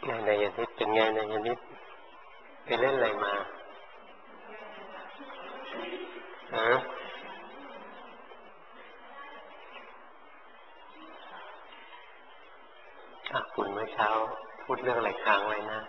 นายนิดเป็นไงนายนิดไปเล่นอะไรมาฮะคุณเมื่อเช้าพูดเรื่องอะไรค้างไว้นะ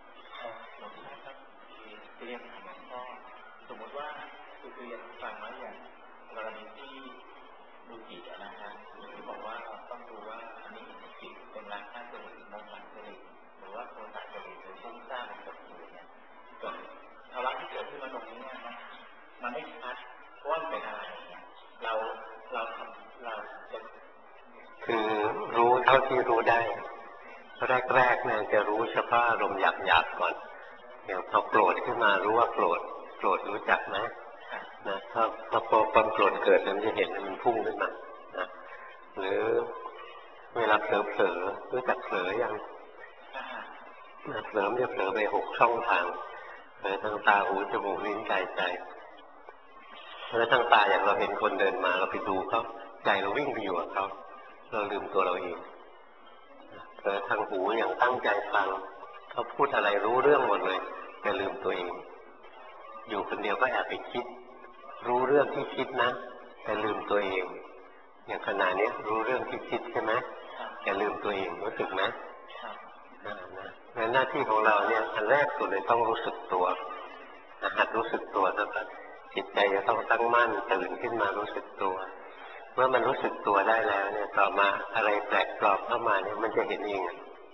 เรียนก็สมมติว่าคือเรียนฟังมาอย่างกรณีที่ดูจิตนะฮะที่บอกว่าต้องดูว่าอันนี้จิตเป็นราคะจริตโมหะจริตหรือว่าโทสะจริตหรือฟุ้งซ่านกับจิตเนี่ยเกิดภาวะที่เกิดขึ้นมาตรงนี้เนี่ยมันไม่ชัดว่าเป็นอะไรเนี่ยเราจะคือรู้เท่าที่รู้ได้แรกเนี่ยจะรู้เฉพาะอารมณ์หยาบๆก่อนอย่างพอโกรธขึ้นมารู้ว่าโกรธรู้จักไหมนะถ้าพอความโกรธเกิดมันจะเห็นมันพุ่งขึ้นมานะหรือเวลาเผลอรู้จักเผลอยังเผลอมันจะเผลอไป6 ช่องทางเผลอทางตาหูจมูกลิ้นกายใจแล้วทางตาอย่างเราเห็นคนเดินมาเราไปดูเขาใจเราวิ่งไปอยู่กับเขาเราลืมตัวเราเองเผลอทางหูอย่างตั้งใจฟังเขาพูดอะไรรู้เรื่องหมดเลยแต่ลืมตัวเองอยู่คนเดียวก็แอบไปคิดรู้เรื่องที่คิดนะแต่ลืมตัวเองอย่างขณะนี้รู้เรื่องที่คิดใช่ไหมแต่ลืมตัวเองรู้สึกไหมงั้นหน้าที่ของเราเนี่ยอันแรกสุดเลยต้องรู้สึกตัวหัดรู้สึกตัวนะครับจิตใจจะต้องตั้งมั่นตื่นขึ้นมารู้สึกตัวเมื่อมันรู้สึกตัวได้แล้วเนี่ยต่อมาอะไรแปลกปลอมเข้ามาเนี่ยมันจะเห็นเอง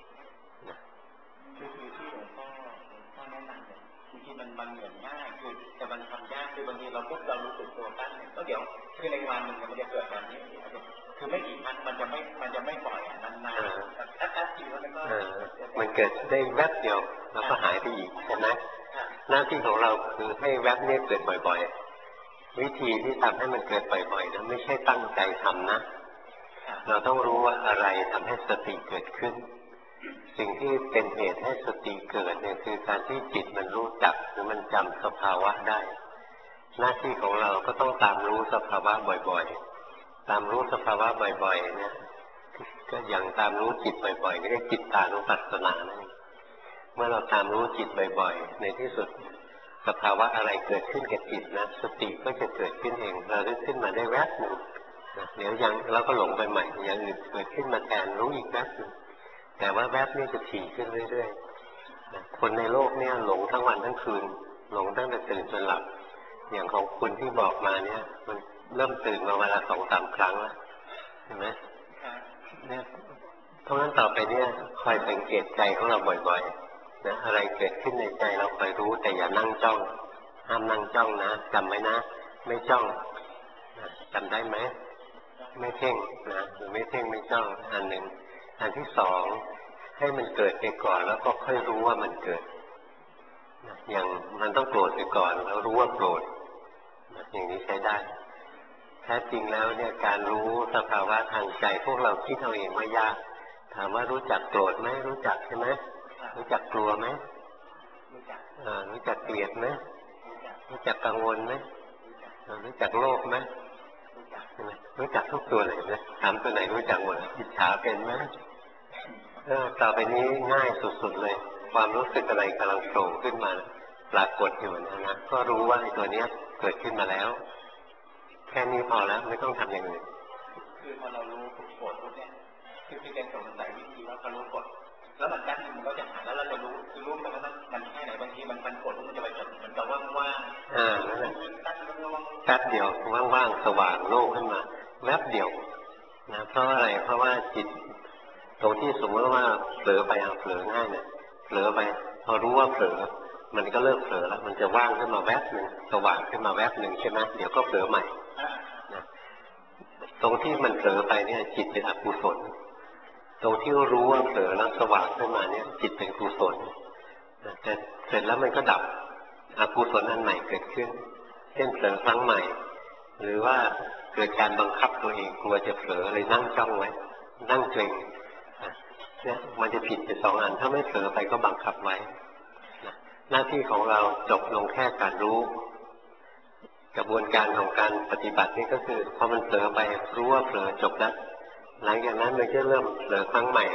คือที่หลวงพ่อแนะนำเนี่ยบางทีมันเหมือนง่ายคือแต่มันทำยากคือบางทีเราปุ๊บเรารู้สึกตัวตั้งก็เดี๋ยวคือในวันหนึ่งมันจะเกิดแบบนี้คือไม่กี่ครั้งมันจะไม่ปล่อยนานๆแป๊บๆทีแล้วมันเกิดได้แวบเดียวแล้วก็หายไปอีกใช่ไหมหน้าที่ของเราคือให้แวบนี้เกิดบ่อยๆวิธีที่ทำให้มันเกิดบ่อยๆนะไม่ใช่ตั้งใจทำนะเราต้องรู้ว่าอะไรทำให้สติเกิดขึ้นสิ่งที่เป็นเหตุให้สติเกิดเนี่ยคือการที่จิตมันรู้จักหรือมันจำสภาวะได้หน้าที่ของเราก็ต้องตามรู้สภาวะบ่อยๆตามรู้สภาวะบ่อยๆเนี่ยก็อย่างตามรู้จิตบ่อยๆก็เรียกจิตตานุปัสสนานั่นเองเมื่อเราตามรู้จิตบ่อยๆในที่สุดสภาวะอะไรเกิดขึ้นกับจิตนะสติก็จะเกิดขึ้นเองเราได้ขึ้นมาได้แวบหนึ่งเดี๋ยวยังเราก็หลงไปใหม่อย่างอื่นเกิดขึ้นมาแทนรู้อีกแวบนึงแต่ว่าแวบนี้จะถี่ขึ้นเรื่อยๆคนในโลกเนี่ยหลงทั้งวันทั้งคืนหลงตั้งแต่ตื่นจนหลับอย่างของคุณที่บอกมาเนี่ยมันเริ่มตื่นมาเวลา2-3 ครั้งแล้วเห็นไหมเนี่ยเพราะงั้นต่อไปเนี่ยคอยสังเกตใจของเราบ่อยๆนะอะไรเกิดขึ้นในใจเราคอยรู้แต่อย่านั่งจ้องห้ามนั่งจ้องนะจำไว้นะไม่จ้องจำได้ไหมไม่เพ่งนะหรือไม่เพ่งไม่จ้องอันหนึ่งอันที่สองให้มันเกิดไปก่อนแล้วก็ค่อยรู้ว่ามันเกิดอย่างมันต้องโกรธไปก่อนแล้วรู้ว่าโกรธอย่างนี้ใช้ได้แท้จริงแล้วเนี่ยการรู้สภาวะทางใจพวกเราคิดเอาเองว่ายากถามว่ารู้จักโกรธไหมรู้จักใช่ไหมรู้จักกลัวไหมรู้จักเกลียดไหมรู้จักกังวลไหมรู้จักโลภไหมรู้จักทุกตัวเลยนะถามตัวไหนรู้จักหมดอิจฉาเป็นไหมต่อไปนี้ง่ายสุดๆเลยความรู้สึกอะไรกำลังโผล่ขึ้นมาปรากฏอยู่นะก็รู้ว่าไอ้ตัวเนี้ยเกิดขึ้นมาแล้วแค่นี้พอแล้วไม่ต้องทำอย่างอื่นคือพอเรารู้กฎปุ๊บเนี่ยคือเป็นสงสัยวิธีว่าเรารู้กฎแล้วมันแป๊บนึงมันก็จะหายแล้วเราจะรู้คือรู้มันแค่ไหนบางทีมันกดมันจะไปจบมันจะว่างๆนั่นแหละแป๊บเดียวว่างๆสว่างโล่งขึ้นมาแวบเดียวนะเพราะอะไรเพราะว่าจิตตรงที่สมมติว่าเผลอไปเผลอง่ายเนี่ยเผลอไปพอรู้ว่าเผลอมันก็เลิกเผลอแล้วมันจะว่างขึ้นมาแวบหนึ่งสว่างขึ้นมาแวบหนึ่งใช่ไหมเดี๋ยวก็เผลอใหม่นะตรงที่มันเผลอไปเนี่ยจิตเป็นอกุศลตรงที่รู้ว่าเผลอแล้วสว่างขึ้นมาเนี่ยจิตเป็นกุศลแต่เสร็จแล้วมันก็ดับอกุศลอันใหม่เกิดขึ้นเช่นเผลอครั้งใหม่หรือว่าเกิดการบังคับตัวเองกลัวจะเผลอเลยนั่งจ้องไว้นั่งเกร็งเนี่ยมันจะผิดไป2 อันถ้าไม่เผลอไปก็บังคับไว้หน้าที่ของเราจบลงแค่การรู้กระบวนการของการปฏิบัตินี่ก็คือพอมันเผลอไปรู้ว่าเผลอจบแล้วหลังจากนั้นมันจะเริ่มเผลอครั้งใหม่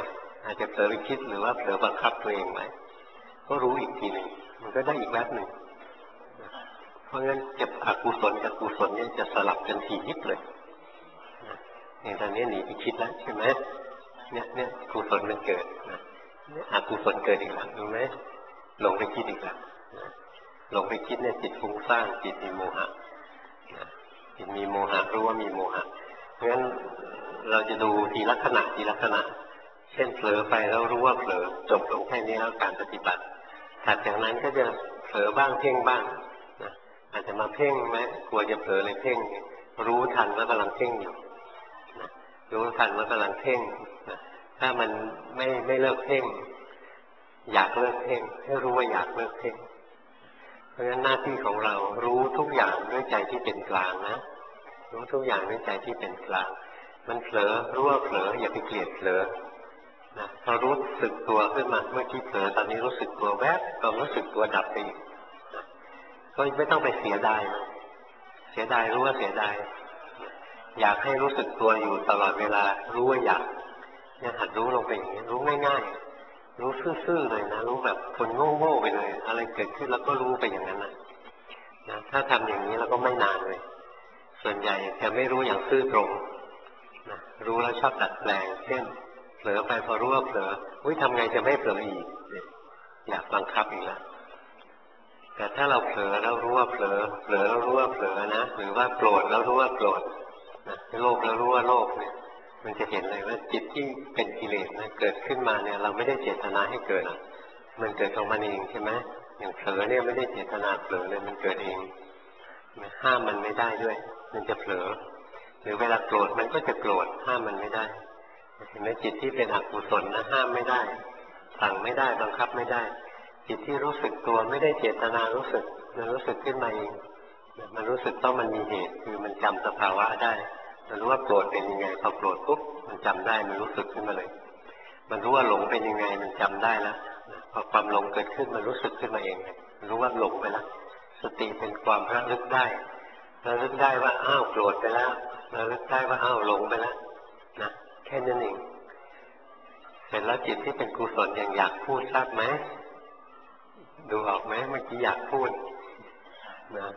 อาจจะเผลอไปคิดหรือว่าเผลอบังคับตัวเองไว้ก็รู้อีกทีหนึ่งมันก็ได้อีกแวบหนึ่งเพราะงั้นจะอกุศลกับกุศลเนี่ยจะสลับกันทียิบเลยอย่างตอนนี้หนีไปคิดแล้วใช่ไหมเนี่ยกุศลมันเกิดอกุศลเกิดอีกแล้วรู้ไหมหลงไปคิดอีกแล้วหลงไปคิดเนี่ยจิตฟุ้งซ่านจิตมีโมหะจิตมีโมหะรู้ว่ามีโมหะเพราะฉะนั้นเราจะดูทีละขณะทีละขณะเช่นเผลอไปแล้วรู้ว่าเผลอจบลงแค่นี้แล้วการปฏิบัติถัดจากนั้นก็จะเผลอบ้างเพ่งบ้างอาจจะมาเพ่งไหมกลัวจะเผลอเลยเพ่งรู้ทันว่ากำลังเพ่งอยู่รู้ทันว่ากำลังเพ่งถ้ามันไม่เลิกเพ่งอยากเลิกเพ่งให้รู้ว่าอยากเลิกเพ่งเพราะฉะนั้นหน้าที่ของเรารู้ทุกอย่างด้วยใจที่เป็นกลางนะรู้ทุกอย่างด้วยใจที่เป็นกลางมันเผลอรู้ว่าเผลออย่าไปเกลียดเผลอนะพอรู้สึกตัวขึ้นมาเมื่อกี้เผลอตอนนี้รู้สึกตัวแวบความรู้สึกตัวดับไปอีกก็ไม่ต้องไปเสียดายรู้ว่าเสียดายอยากให้รู้สึกตัวอยู่ตลอดเวลารู้ว่าอยากเนี่ยหัดรู้ลงไปอย่างนี้รู้ง่ายๆรู้ซื่อๆเลยนะรู้แบบคนโง่ๆไปเลยอะไรเกิดขึ้นแล้วก็รู้ไปอย่างนั้นนะถ้าทำอย่างนี้แล้วก็ไม่นานเลยส่วนใหญ่จะไม่รู้อย่างซื่อตรงนะรู้แล้วชอบดัดแปลงเช่นเผลอไปพอรู้ว่าเผลอทำไงจะไม่เผลออีกอยากบังคับอีกแล้วแต่ถ้าเราเผลอแล้วรู้ว่าเผลอแล้วรู้ว่าเผลอนะหรือว่าโกรธแล้วรู้ว่าโกรธนะโลภแล้วรู้ว่าโลภเนี่ยมันจะเห็นเลยว่าจิตที่เป็นกิเลสนะเกิดขึ้นมาเนี่ยเราไม่ได้เจตนาให้เกิดมันเกิดของมันเองใช่ไหมอย่างเผลอเนี่ยไม่ได้เจตนาเผลอเลยมันเกิดเองห้ามมันไม่ได้ด้วยมันจะเผลอหรือเวลาโกรธมันก็จะโกรธห้ามมันไม่ได้เห็นไหมจิตที่เป็นอกุศลนะห้ามไม่ได้สั่งไม่ได้บังคับไม่ได้จิตที่รู้สึกตัวไม่ได้เจตนารู้สึกมันรู้สึกขึ้นมาเองมันรู้สึกต้องมันมีเหตุคือมันจำสภาวะได้มันรู้ว่าโกรธเป็นยังไงพอโกรธปุ๊บมันจำได้มันรู้สึกขึ้นมาเลยมันรู้ว่าหลงเป็นยังไงมันจำได้แล้วพอความหลงเกิดขึ้นมันรู้สึกขึ้นมาเองมันรู้ว่าหลงไปแล้วสติเป็นความระลึกได้ว่าอ้าวโกรธไปแล้วระลึกได้ว่าอ้าวหลงไปแล้วนะแค่นั้นเองเสร็จแล้วจิตที่เป็นกุศลอย่างอยากพูดทราบไหมดูออกไหมเมื่อกี้อยากพูดนะ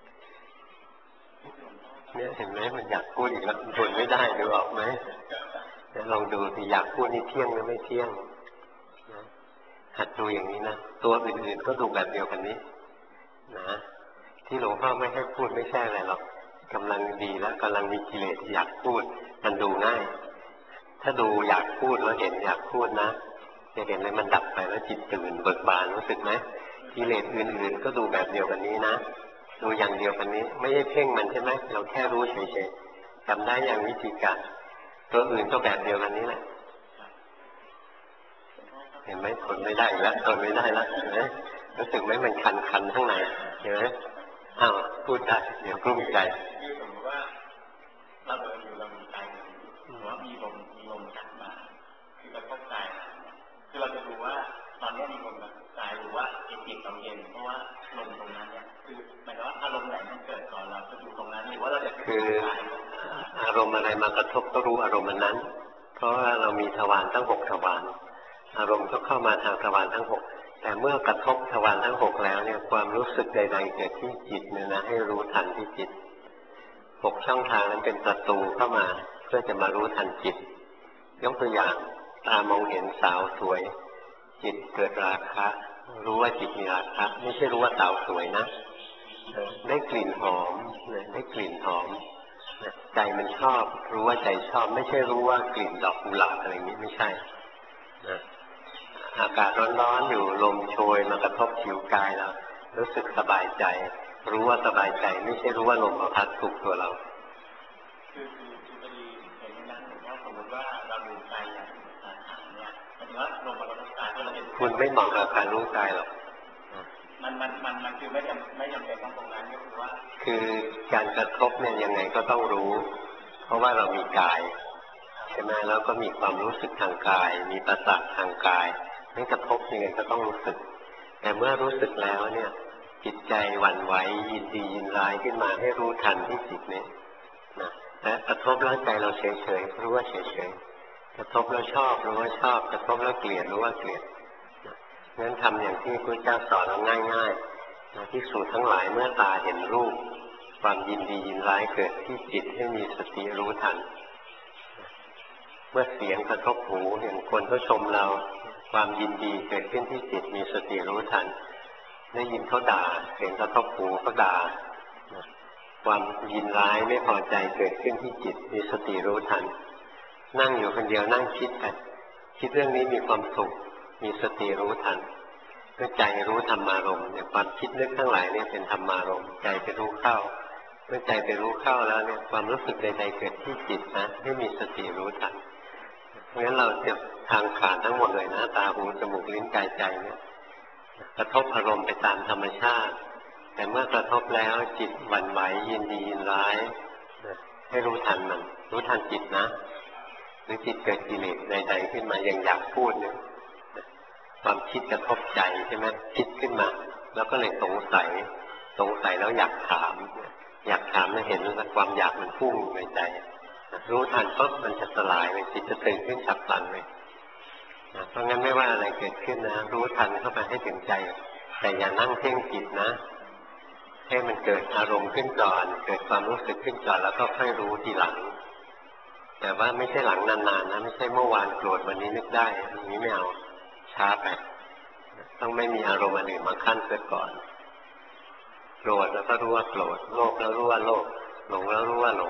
เนี่ยเห็นไหมมันอยากพูดอีกแล้วทนไม่ได้ดูออกไหมลองดูสิอยากพูดนี่เที่ยงหรือไม่เที่ยงนะหัดดูอย่างนี้นะตัวอื่นๆก็ดูแบบเดียวกันนี้นะที่หลวงพ่อไม่ให้พูดไม่ใช่อะไรหรอกกำลังดีแล้วกำลังมีกิเลสอยากพูดมันดูง่ายถ้าดูอยากพูดแล้วเห็นอยากพูดนะจะเห็นเลยมันดับไปแล้วจิตตื่นเบิกบานรู้สึกไหมกิเลสอื่นๆก็ดูแบบเดียวกันนี้นะดูอย่างเดียวกันนี้ไม่ใช่เพ่งมันใช่ไหมเราแค่รู้เฉยๆจำได้อย่างวิธีการตัวอื่นก็แบบเดียวกันนี้แหละเห็นไหมทนไม่ได้แล้วทนไม่ได้แล้วเห็นไหมรู้สึกไหมมันคันข้างในเห็นไหมอ้าวพูดได้เดี๋ยวกลุ้มใจคือสมมติว่าเราเดินอยู่เรามีใจหรือว่ามีลมจัดมาคือกระทบใจคือเราจะรู้ว่าตอนนี้มีลมกระทบใจหรือว่าจิตเราเย็นเพราะว่าลมตรงนั้นเนี่ยคือหมายถึงว่าอารมณ์ไหนมันเกิดก่อนเราจะดูตรงนั้นหรือว่าเราจะคืออารมณ์อะไรมากระทบก็รู้อารมณ์นั้นเพราะว่าเรามีทวารทั้ง6ทวารอารมณ์ก็เข้ามาทางทวารทั้ง6แต่เมื่อกระทบทวารทั้ง6แล้วเนี่ยความรู้สึกใดๆเกิดที่จิตเนี่ยนะให้รู้ทันที่จิต6ช่องทางนั้นเป็นประตูเข้ามาเพื่อจะมารู้ทันจิตยกตัวอย่างตามองเห็นสาวสวยจิตเกิดราคะรู้ว่าจิตมีราคะไม่ใช่รู้ว่าสาวสวยนะได้กลิ่นหอมได้กลิ่นหอมใจมันชอบรู้ว่าใจชอบไม่ใช่รู้ว่ากลิ่นดอกกุหลาบอะไรนี้ไม่ใช่อากาศร้อนๆอยู่ลมโชยมากระทบผิวกายเรารู้สึกสบายใจรู้ว่าสบายใจไม่ใช่รู้ว่าลมมาพัดถูกตัวเราคือพอดีเห็นในนั้นผมว่าสมมติว่าเราดูใจอย่างเนี่ยหมายถึงว่าลมมาเราต้องการเราเห็นคุณไม่เหมาะกับการรู้กายหรอกมันคือไม่จำเป็นต้องตรงนั้นก็คือว่าคือการกระทบเนี่ยยังไงก็ต้องรู้เพราะว่าเรามีกายใช่ไหมแล้วก็มีความรู้สึกทางกายมีประสาททางกายไม่กระทบยังไงก็ต้องรู้สึกแต่เมื่อรู้สึกแล้วเนี่ยจิตใจหวั่นไหวยินดียินร้ายขึ้นมาให้รู้ทันที่จิตนี้นะและกระทบร่างกายเราเฉยๆรู้ว่าเฉยกระทบแล้วชอบรู้ว่าชอบกระทบแล้วเกลียดรู้ว่าเกลียดงั้นทำอย่างที่พระเจ้าสอนเราง่ายๆภิกษุทั้งหลายเมื่อตาเห็นรูปความยินดียินร้ายเกิดที่จิตให้มีสติรู้ทันเมื่อเสียงกระทบหูเห็นคนเขาชมเราความยินดีเกิดขึ้นที่จิตมีสติรู้ทันได้ยินเขาด่าเสียงกระทบหูเขาด่าความยินร้ายไม่พอใจเกิดขึ้นที่จิตมีสติรู้ทันนั่งอยู่คนเดียวนั่งคิดไปคิดเรื่องนี้มีความสุขมีสติรู้ทันเมื่อใจรู้ธรรมารมณ์เนี่ยความคิดนึกทั้งหลายเนี่ยเป็นธรรมารมณ์ใจไปรู้เข้าเมื่อใจไปรู้เข้าแล้วเนี่ยความรู้สึกใดๆเกิดที่จิตนะให้มีสติรู้ทันเพราะฉะนั้นเราจะทางขาดทั้งหมดเลยนะตาหูจมูกลิ้นกายใจเนี่ยกระทบอารมณ์ไปตามธรรมชาติแต่เมื่อกระทบแล้วจิตหวั่นไหวยินดียินร้ายให้รู้ทันมันรู้ทันจิตนะหรือจิตเกิดกิเลสใดๆขึ้นมายังอยากพูดเนี่ยความคิดกระทบใจใช่ไหมคิดขึ้นมาแล้วก็เลยสงสัยแล้วอยากถามแล้วเห็นว่าความอยากมันพุ่งในใจรู้ทันปุ๊บมันจะสลายเลยจิตจะตื่นขึ้นฉับพลันเลยเพราะงั้นไม่ว่าอะไรเกิดขึ้นนะรู้ทันเข้าไปให้ถึงใจแต่อย่านั่งเพ่งจิตนะให้มันเกิดอารมณ์ขึ้นก่อนเกิดความรู้สึกขึ้นก่อนแล้วก็ค่อยรู้ทีหลังแต่ว่าไม่ใช่หลังนานๆนะไม่ใช่เมื่อวานโกรธวันนี้นึกได้อย่างนี้ไม่เอาช้าไปต้องไม่มีอารมณ์อื่นมาขั้นเกิดก่อนโกรธแล้วก็รู้ว่าโกรธโลภแล้วรู้ว่าโลภหลงแล้วรู้ว่าหลง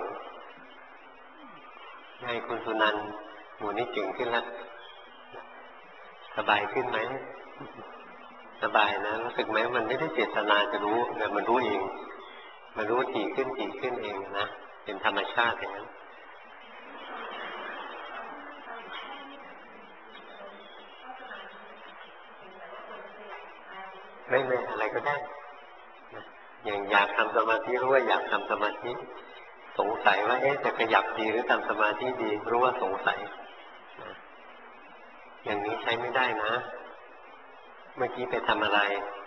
ให้คุณสุนันท์หมู่นี้เก่งขึ้นแล้วสบายขึ้นไหมสบายนะรู้สึกไหมมันไม่ได้เจตนาจะรู้แต่มันรู้เองมันรู้ถี่ขึ้นเองนะเป็นธรรมชาติอย่างนั้นไม่อะไรก็ได้อย่างอยากทำสมาธิรู้ว่าอยากทำสมาธิสงสัยว่าจะขยับดีหรือทำสมาธิดีรู้ว่าสงสัยอย่างนี้ใช้ไม่ได้นะเมื่อกี้ไปทำอะไร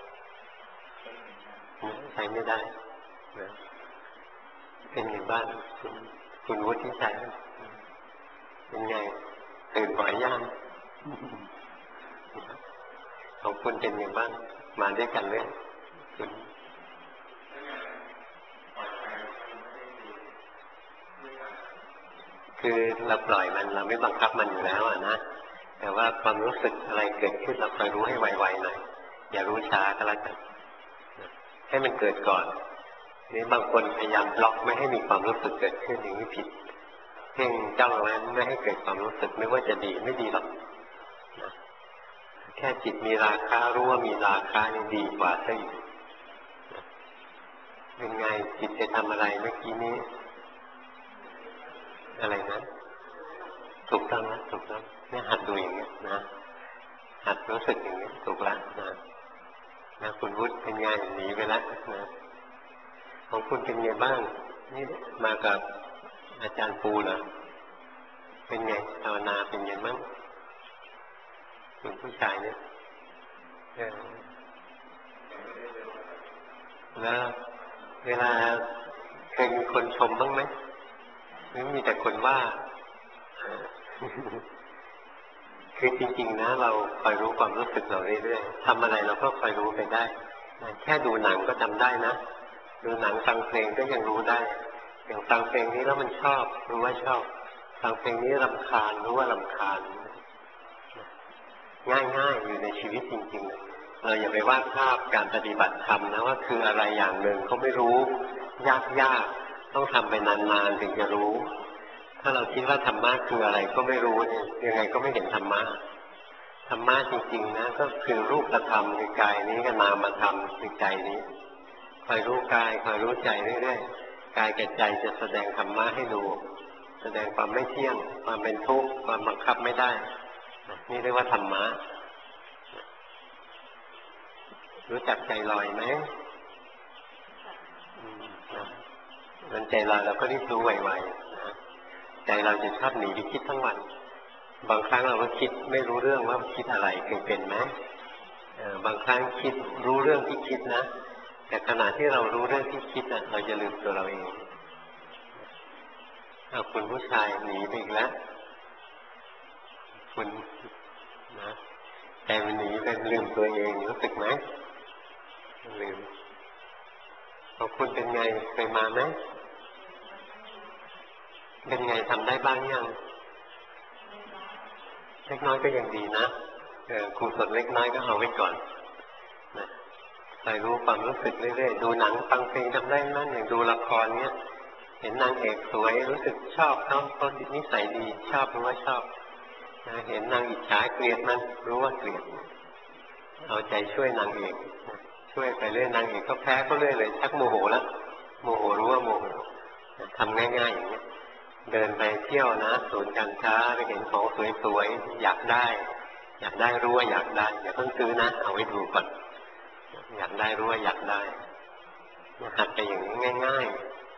ใช้ไม่ได้เป็นอย่างบ้านคุณวุฒิชัยเป็นไงตื่นบ่อยย่างของคุณเป็นอย่างบ้านมาด้วยกันเลยคุณคือเราปล่อยมันเราไม่บังคับมันอยู่แล้วนะแต่ว่าความรู้สึกอะไรเกิดขึ้นเราคอยรู้ให้ไวๆหน่อยอย่ารู้ช้าก็แล้วกันให้มันเกิดก่อนนี่บางคนพยายามบล็อกไม่ให้มีความรู้สึกเกิดขึ้นอย่างนี้ผิดเพ่งจ้องไว้ไม่ให้เกิดความรู้สึกไม่ว่าจะดีไม่ดีหรอกแค่จิตมีราคะรู้ว่ามีราคะนี่ดีกว่าซะอีกเป็นไงจิตจะทำอะไรเมื่อกี้นี้อะไรนะถูกต้องนะถูกต้องเนี่ยหัดดูอย่างนี้นะหัดรู้สึกอย่างนี้ถูกแล้วนะคุณวุฒิเป็นไงหนีไปแล้วนะของคุณเป็นไงบ้างนี่มากับอาจารย์ปูเหรอเป็นไงภาวนาเป็นไงบ้างคุณผู้ชายเนี่ยแล้วเวลาเคยมีคนชมบ้างไหมหรือมีแต่คนว่าคือจริงๆนะเราคอยรู้ความรู้สึกเราเรื่อยๆทำอะไรเราก็คอยรู้ไปได้แค่ดูหนังก็จำได้นะดูหนังฟังเพลงก็ยังรู้ได้อย่างฟังเพลงนี้แล้วมันชอบรู้ว่าชอบฟังเพลงนี้รำคาญรู้ว่ารำคาญง่ายๆอยู่ในชีวิตจริงๆเราอย่าไปวาดภาพการปฏิบัติธรรมนะว่าคืออะไรอย่างหนึ่งเขาไม่รู้ยากต้องทำไปนานๆถึงจะรู้ถ้าเราคิดว่าธรรมะคืออะไรก็ไม่รู้เนี่ยยังไงก็ไม่เห็นธรรมะธรรมะจริงๆนะก็คือรูปธรรมคือกายนี้กับนามธรรมคือใจนี้คอยรู้กายคอยรู้ใจเรื่อยๆกายกับใจจะแสดงธรรมะให้ดูแสดงความไม่เที่ยงความเป็นทุกข์ความบังคับไม่ได้นี่เรียกว่าธรรมะรู้จักใจลอยไหมมันใจลอยเราก็รีบรู้ไวๆใจเราจะชอบหนีไปคิดทั้งวันบางครั้งเราก็คิดไม่รู้เรื่องว่าคิดอะไรเป็นไหมบางครั้งคิดรู้เรื่องที่คิดนะแต่ขณะที่เรารู้เรื่องที่คิดเราจะลืมตัวเราเองคุณผู้ชายหนีไปอีกแล้วคุณนะใจมันหนีไปลืมตัวเองรู้สึกไหมลืมพอคุณเป็นไงเคยมาไหมเป็นไงทำได้บ้างยังเล็กน้อยก็ยังดีนะกุศลเล็กน้อยก็เอาไว้ก่อนนะคอยรู้ความรู้สึกเรื่อยๆดูหนังฟังเพลงทำได้นั่นอย่างดูละครเนี้ยเห็นนางเอกสวยรู้สึกชอบเขาเขานิสัยดีชอบรู้ว่าชอบเห็นนางอิจฉาเกลียดมันรู้ว่าเกลียดเอาใจช่วยนางเอกช่วยไปเรื่อยนางเอกก็แพ้ก็เรื่อยเลยชักโมโหแล้วโมโหรู้ว่าโมโหทำง่ายๆอย่างนี้เดินไปเที่ยวนะศูนย์การค้าไปเห็นของสวยๆอยากได้รู้ว่าอยากได้อย่าเพิ่งซื้อนะเอาไว้ดูก่อนอยากได้รู้ว่าอยากได้หัดไปอย่างนี้ง่าย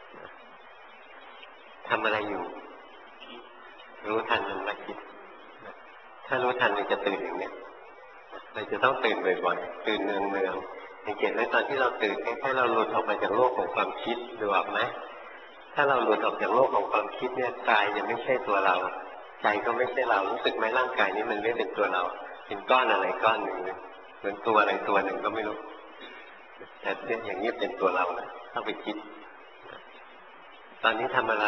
ๆทำอะไรอยู่รู้ทันมันมาคิดถ้ารู้ทันมันจะตื่นอย่างนี้เราจะต้องตื่นบ่อยๆตื่นเนืองๆสังเกตไหมตอนที่เราตื่นแค่เราหลุดออกมาจากโลกของความคิดดูออกไหมถ้าเราหลุดออกจากโลกของความคิดเนี่ยกายจะไม่ใช่ตัวเราใจก็ไม่ใช่เรารู้สึกไหมร่างกายนี้มันไม่เป็นตัวเราเป็นก้อนอะไรก้อนหนึ่งเหมือนตัวอะไรตัวหนึ่งก็ไม่รู้แต่เนี่ยอย่างนี้เป็นตัวเรานะต้องไปคิดตอนนี้ทำอะไร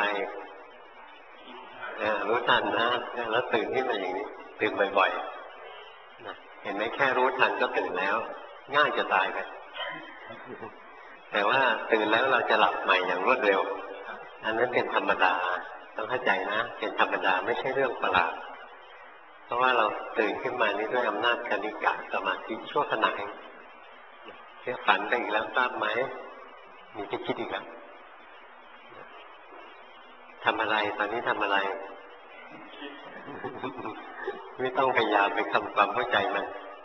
รู้ทันนะแล้วตื่นขึ้นมาอย่างนี้ตื่นบ่อยๆนะเห็นไหมแค่รู้ทันก็ตื่นแล้วง่ายจะตายไปแต่ว่าตื่นแล้วเราจะหลับใหม่อย่างรวดเร็วอันนั้นเป็นธรรมดาต้องเข้าใจนะเป็นธรรมดาไม่ใช่เรื่องประหลาดเพราะว่าเราตื่นขึ้นมานี้ด้วยอำนาจคณิกะสมาธิชั่วขณะเองเชื่อฝันไปอีกแล้วทราบไหมมีที่คิดอีกแล้วทำอะไรตอนนี้ทำอะไรไม่ต้องพยายามไปทำความเข้าใจมัน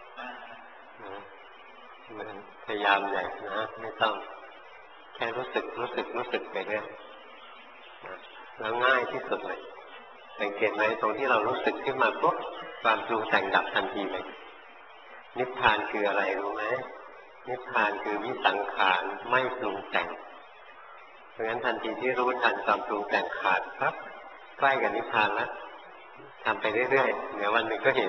พยายามใหญ่นะไม่ต้องแค่รู้สึกไปเรื่อยแล้วง่ายที่สุดเลยสังเกตไหมตรงที่เรารู้สึกขึ้นมาปุ๊บความปรุงแต่งดับทันทีเลยนิพพานคืออะไรรู้ไหมนิพพานคือวิสังขารไม่ปรุงแต่งเพราะฉะนั้นทันทีที่รู้ทันความปรุงแต่งขาดปั๊บใกล้กับนิพพานแล้วทำไปเรื่อยๆเดี๋ยววันหนึ่งก็เห็น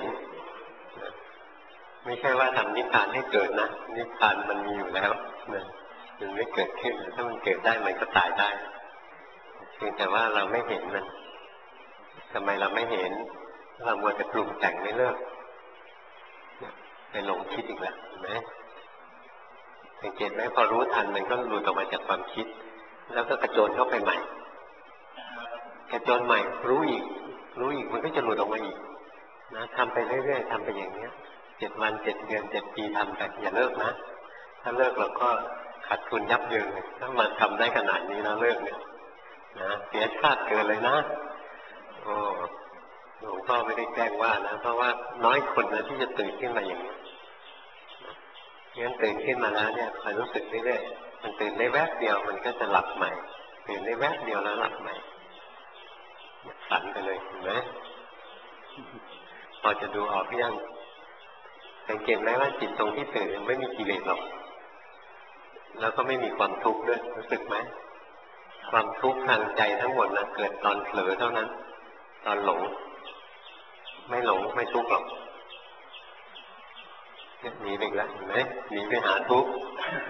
ไม่ใช่ว่าทำนิพพานให้เกิดนะนิพพานมันมีอยู่แล้วมันไม่เกิดขึ้นถ้ามันเกิดได้มันก็ตายได้เพียงแต่ว่าเราไม่เห็นมันทำไมเราไม่เห็นเรามัวแต่ปรุงแต่งไม่เลิกไปหลงคิดอีกแล้วเห็นไหมสังเกตไหมพอรู้ทันมันก็หลุดออกมาจากความคิดแล้วก็กระโจนเข้าไปใหม่กระโจนใหม่รู้อีกมันก็จะหลุดออกมาอีกนะทำไปเรื่อยๆทำไปอย่างเนี้ย7 วัน 7 เดือน 7 ปีทำไปอย่าเลิกนะถ้าเลิกเราก็ขาดทุนยับเยินเลยถ้ามาทำได้ขนาดนี้แล้วเลิกเนี่ยนะเสียชาติเกินเลยนะโอ้หลวงพ่อไม่ได้แกล้งว่านะเพราะว่าน้อยคนนะที่จะตื่นขึ้นมาอย่างนี้งั้นตื่นขึ้นมาแล้วเนี่ยคอยรู้สึกเรื่อยๆมันตื่นได้แวบเดียวมันก็จะหลับใหม่ตื่นได้แวบเดียวแล้วหลับใหม่ฝันไปเลยเห็นไหมพอจะดูออกยังสังเกตไหมว่าจิตตรงที่ตื่นไม่มีกิเลสหรอกแล้วก็ไม่มีความทุกข์ด้วยรู้สึกไหมความทุกข์ทางใจทั้งหมดนะเกิดตอนเผลอเท่านั้นตอนหลงไม่หลงไม่ทุกข์หรอกหนีไปอีกแล้วเห็นไหมหนีไปหาทุกข์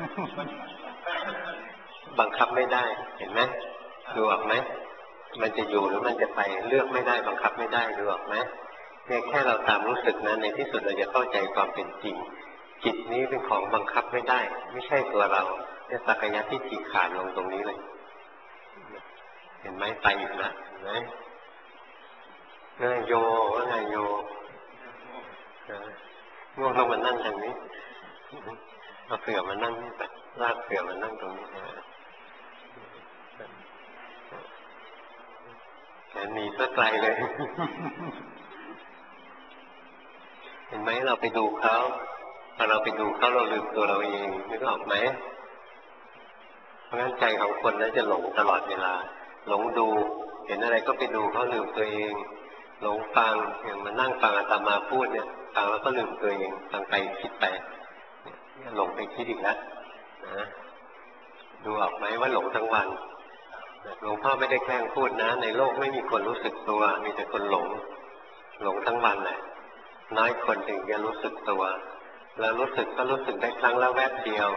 บังคับไม่ได้เห็นไหมดูออกไหมมันจะอยู่หรือมันจะไปเลือกไม่ได้บังคับไม่ได้ดูออกไหมเนี่ยแค่เราตามรู้สึกนะในที่สุดเราจะเข้าใจความเป็นจริงจิตนี้เป็นของบังคับไม่ได้ไม่ใช่ตัวเราเนี่ยสักยะทิฏฐิขาดลงตรงนี้เลยเห็นไหมไปอีกแล้วเห็นไหมโยว่าไงโยง่วงลงมานั่งทางนี้เอาเสื่อมานั่งนี่ไปลากเสื่อมานั่งตรงนี้แขนหนีซะไกลเลยเห็นไหมเราไปดูเขาพอเราไปดูเขาเราลืมตัวเราเองนึกออกไหมเพราะงั้นใจของคนนั้นจะหลงตลอดเวลาหลงดูเห็นอะไรก็ไปดูเขาลืมตัวเองหลงฟังอย่างมานั่งฟังอาตมาพูดเนี่ยฟังแล้วก็ลืมตัวเองฟังไปคิดไปหลงไปคิดอีกแล้วนะดูออกไหมว่าหลงทั้งวันหลวงพ่อไม่ได้แกล้งพูดนะในโลกไม่มีคนรู้สึกตัวมีแต่คนหลงหลงทั้งวันแหละน้อยคนถึงจะรู้สึกตัวแล้วรู้สึกก็รู้สึกได้ครั้งละแวบเดียว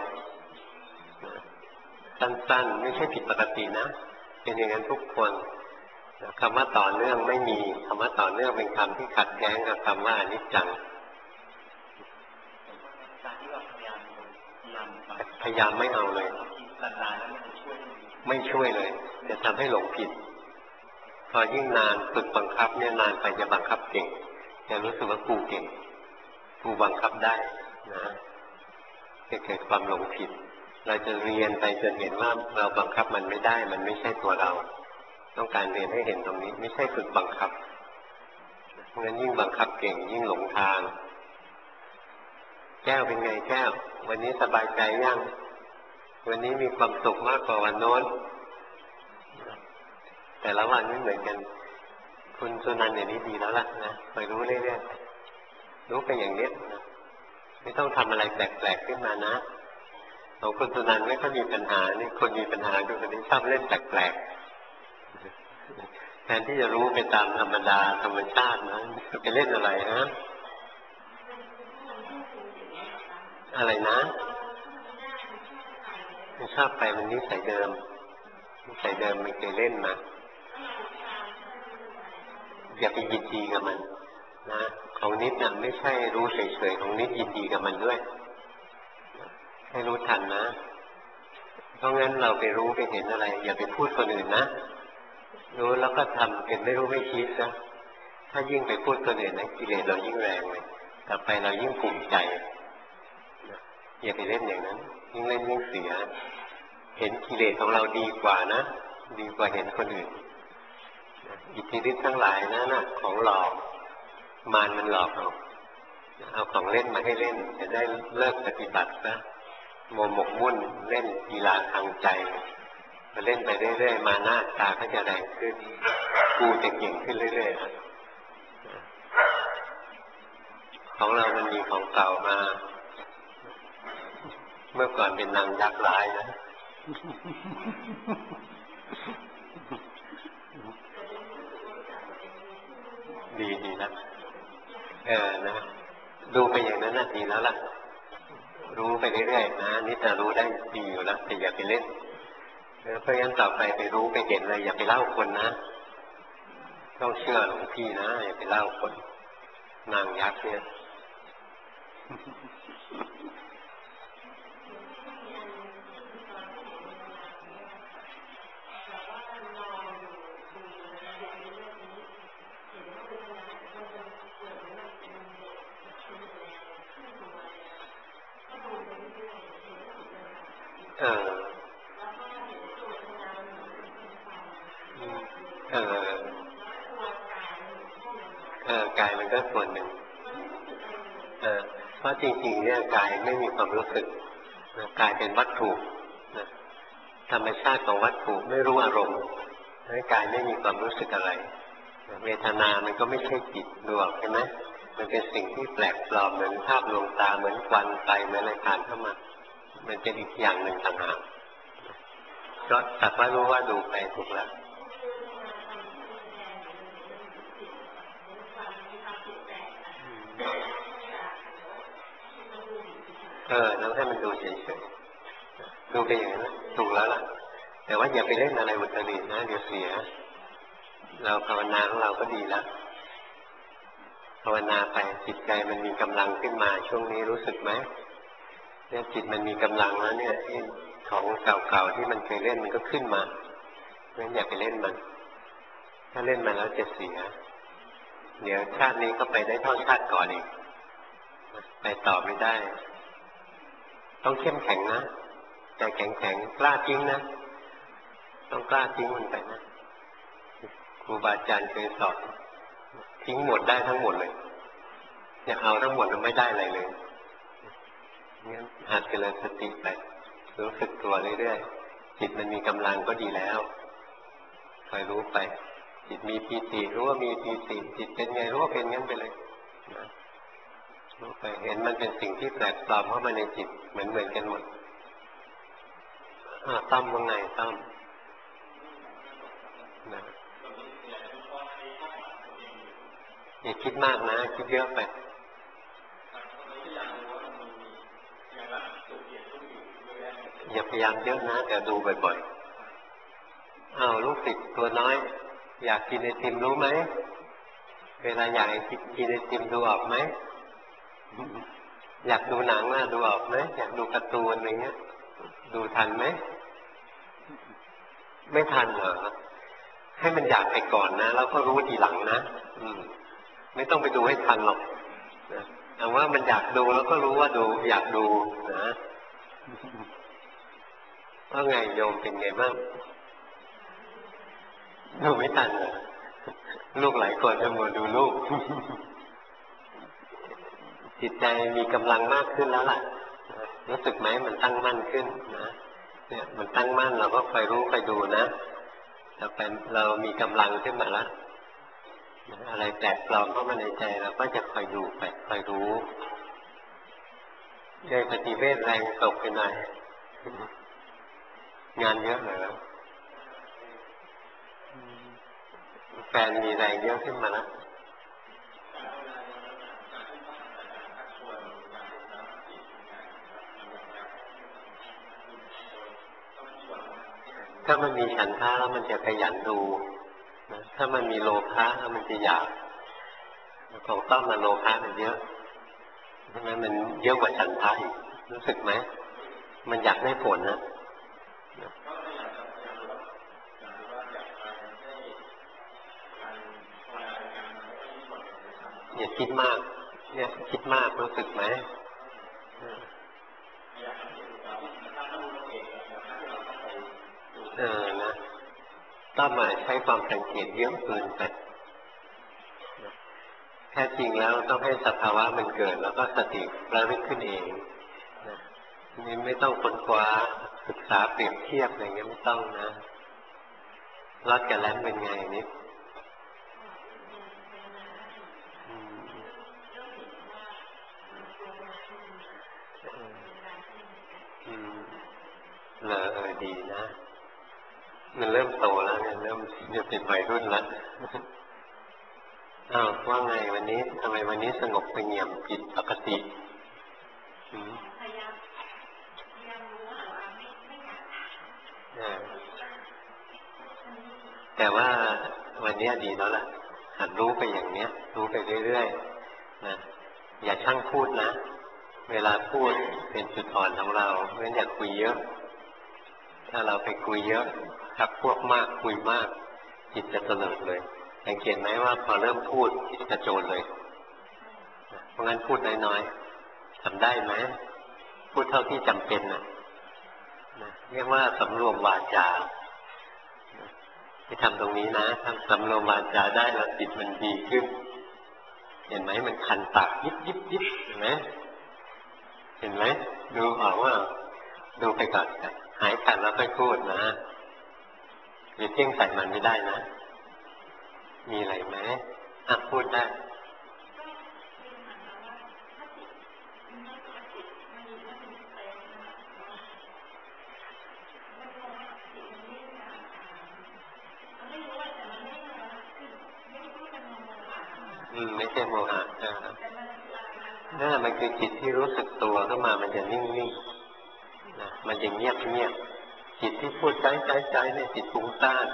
สั้นๆไม่ใช่ผิดปกตินะเป็นอย่างนั้นทุกคนคำว่าต่อเนื่องไม่มีคำว่าต่อเนื่องเป็นคำที่ขัดแย้งกับคำว่าอนิจจังพยายามไม่เอาเลยไม่ช่วยเลยจะทำให้หลงผิดพอยิ่งนานฝึกบังคับเนี่ยนานไปจะบังคับเก่งจะรู้สึกว่ากูเก่งกูบังคับได้นะจะเกิดความหลงผิดเราจะเรียนไปจนเห็นว่าเราบังคับมันไม่ได้มันไม่ใช่ตัวเราต้องการเรียนให้เห็นตรงนี้ไม่ใช่ฝึกบังคับเพราะงั้นยิ่งบังคับเก่งยิ่งหลงทางแก้วเป็นไงแก้ววันนี้สบายใจยังวันนี้มีความสุขมากกว่าวันโน้นแต่ละวันไม่เหมือนกันคุณสุนันท์อย่างนี้ดีแล้วล่ะนะไปรู้เรื่อยๆรู้ไปอย่างนี้นะไม่ต้องทำอะไรแปลกๆขึ้นมานะของคุณสุนันท์ไม่ค่อยมีปัญหานี่คนมีปัญหาดูคนนี้ชอบเล่นแปลกๆแทนที่จะรู้ไปตามธรรมดาธรรมชาตินะไปเล่นอะไรนะอะไรนะไม่ชอบไปมันนิสัยเดิมนิสัยเดิมไม่เคยเล่นมาอย่าไปยินดีกับมันนะของนิดน่ะไม่ใช่รู้เฉยๆของนิดยินดีกับมันด้วยให้รู้ทันนะเพราะงั้นเราไปรู้ไปเห็นอะไรอย่าไปพูดคนอื่นนะรู้แล้วก็ทำเป็นไม่รู้ไม่คิดนะถ้ายิ่งไปพูดคนอื่นนะกิเลสเรายิ่งแรงเลยต่อไปเรายิ่งภูมิใจอย่าไปเล่นอย่างนั้นยิ่งเล่นยิ่งเสียเห็นกิเลสของเราดีกว่านะดีกว่าเห็นคนอื่นอิทธิฤทธิ์ทั้งหลายนะน่ะของหลอกมารมันหลอกเอาของเล่นมาให้เล่นจะได้เลิกปฏิบัตินะโมหมกมุ่นเล่นกีฬาทางใจมาเล่นไปเรื่อยๆมาหน้าตาก็จะแรงขึ้นกูจะเก่งขึ้นเรื่อยๆของเรามันมีของเก่ามาเมื่อก่อนเป็นนางยักษ์ร้ายนะดีนะนะดูไปอย่างนั้นน่ะดีแล้วล่ะรู้ไปเรื่อยๆนะนี่จะรู้ได้ดีอยู่แล้วแต่อย่าไปเล่นเพราะงั้นต่อไปไปรู้ไปเห็นอะไรอย่าไปเล่าคนนะต้องเชื่อหลวงพี่นะอย่าไปเล่าคนนางยักษ์เนี่ยกายมันก็ส่วนหนึ่งเพราะจริงๆเนี่ยกายไม่มีความรู้สึกกายเป็นวัตถุธรรมชาติของวัตถุไม่รู้อารมณ์กายไม่มีความรู้สึกอะไรเวทนามันก็ไม่ใช่จิตดูออกใช่ไหมมันเป็นสิ่งที่แปลกปลอมเหมือนภาพลวงตาเหมือนควันไฟเหมือนอะไรผ่านเข้ามามันเป็นอีกอย่างหนึ่งต่างหากก็สักว่ารู้ว่าดูไปถูกแล้วแล้วให้มันดูเฉยๆดูไปอย่างนั้นถูกแล้วล่ะแต่ว่าอย่าไปเล่นอะไรอุตรินะเดี๋ยวเสียเราภาวนาของเราก็ดีแล้วภาวนาไปจิตใจมันมีกำลังขึ้นมาช่วงนี้รู้สึกไหมเนี่ยจิตมันมีกำลังแล้วเนี่ยของเก่าๆที่มันเคยเล่นมันก็ขึ้นมาเพราะฉะนั้นอย่าไปเล่นมันถ้าเล่นมันแล้วจะเสียเดี๋ยวชาตินี้ก็ไปได้เท่าชาติก่อนอีกไปต่อไม่ได้ต้องเข้มแข็งนะใจแข็งๆกล้าทิ้งนะต้องกล้าทิ้งมันไปนะครูบาอาจารย์เคยสอนทิ้งหมดได้ทั้งหมดเลยอย่าเอาทั้งหมดมันไม่ได้อะไรเลยงั้นหัดเจริญสติไปรู้สึกตัวเรื่อยๆจิตมันมีกำลังก็ดีแล้วคอยรู้ไปจิตมีปีติรู้ว่ามีปีติจิตเป็นไงรู้ว่าเป็นงั้นไปเลยรู้ไปเห็นมันเป็นสิ่งที่แปลกปลอมเข้ามาในจิตเหมือนกันหมดตั้มว่าไงตั้มนะอย่าคิดมากนะคิดเยอะไปอย่าพยายามเยอะนะแต่ดูบ่อยๆอ้าวลูกศิษย์ตัวน้อยอยากกินไอติมรู้ไหมเวลาอยากกินไอติมดูออกไหมอยากดูหนังนะดูออกไหมอยากดูการ์ตูนอะไรเงี้ยดูทันไหมไม่ทันเหรอให้มันอยากไปก่อนนะแล้วก็รู้ทีหลังนะไม่ต้องไปดูให้ทันหรอกแต่ว่ามันอยากดูแล้วก็รู้ว่าดูอยากดูนะว่าไงโยมเป็นไงบ้างดูไม่ทันเหรอลูกหลายคนจะมาดูลูกจิตใจมีกำลังมากขึ้นแล้วล่ะรู้สึกไหมมันตั้งมั่นขึ้นนะเนี่ยมันตั้งมั่นเราก็คอยรู้คอยดูนะเรามีกำลังขึ้นมาแล้วอะไรแปลกปลอมเข้ามาในใจเราก็จะคอยดูไปคอยรู้ใจปฏิเวทแรงตกไปหน่อยงานเยอะเหรอแฟนมีแรงเยอะขึ้นมาแล้วถ้ามันมีฉันทะแล้วมันจะขยันดูถ้ามันมีโลภะแล้วมันจะอยากของต้อมมันโลภะมันเยอะเพราะฉะนั้นมันเยอะกว่าฉันทะอีกรู้สึกไหมมันอยากได้ผลนะอย่าคิดมากเนี่ยคิดมากรู้สึกไหมนะต้อมใช้ความสังเกตเยอะเกินไปแท้จริงแล้วต้องให้สภาวะมันเกิดแล้วก็สติระลึกขึ้นเองนี่ไม่ต้องค้นคว้าศึกษาเปรียบเทียบอะไรเงี้ยไม่ต้องนะรัดกับแลนเป็นไงนี่ดีนะมันเริ่มโตแล้วเนี่ยเริ่มจะเป็นวัยรุ่นแล้วอ้าวว่าไงวันนี้ทำไมวันนี้สงบเสงี่ยมจิตปกติแต่ว่าวันนี้ดีแล้วล่ะหัดรู้ไปอย่างเนี้ยรู้ไปเรื่อยๆนะอย่าช่างพูดนะเวลาพูดเป็นจุดอ่อนของเราเพราะฉะนั้นอย่าคุยเยอะถ้าเราไปคุยเยอะทักพวกมากคุยมากจิตจะเตลิดเลยสังเกตไหมว่าพอเริ่มพูดจิตกระโจนเลยเพราะงั้นพูดน้อยๆทำได้ไหมพูดเท่าที่จำเป็นนะเรียกว่าสำรวมวาจาที่ทำตรงนี้นะทำสำรวมวาจาได้แล้วจิตมันดีขึ้นเห็นไหมมันคันปากยิบยิบยิบเห็นไหมเห็นไหมดูออกว่าดูไปก่อนหายคันแล้วค่อยพูดนะอย่าเพ่งใส่มันไม่ได้นะมีอะไรไหมพูดได้ไม่ใช่โมหะนั่นแหละมันคือจิตที่รู้สึกตัวขึ้นมามันจะนิ่งๆนะมันจะเงียบจิตที่พูดใจเนี่ยจิตฟุ้งซ่าน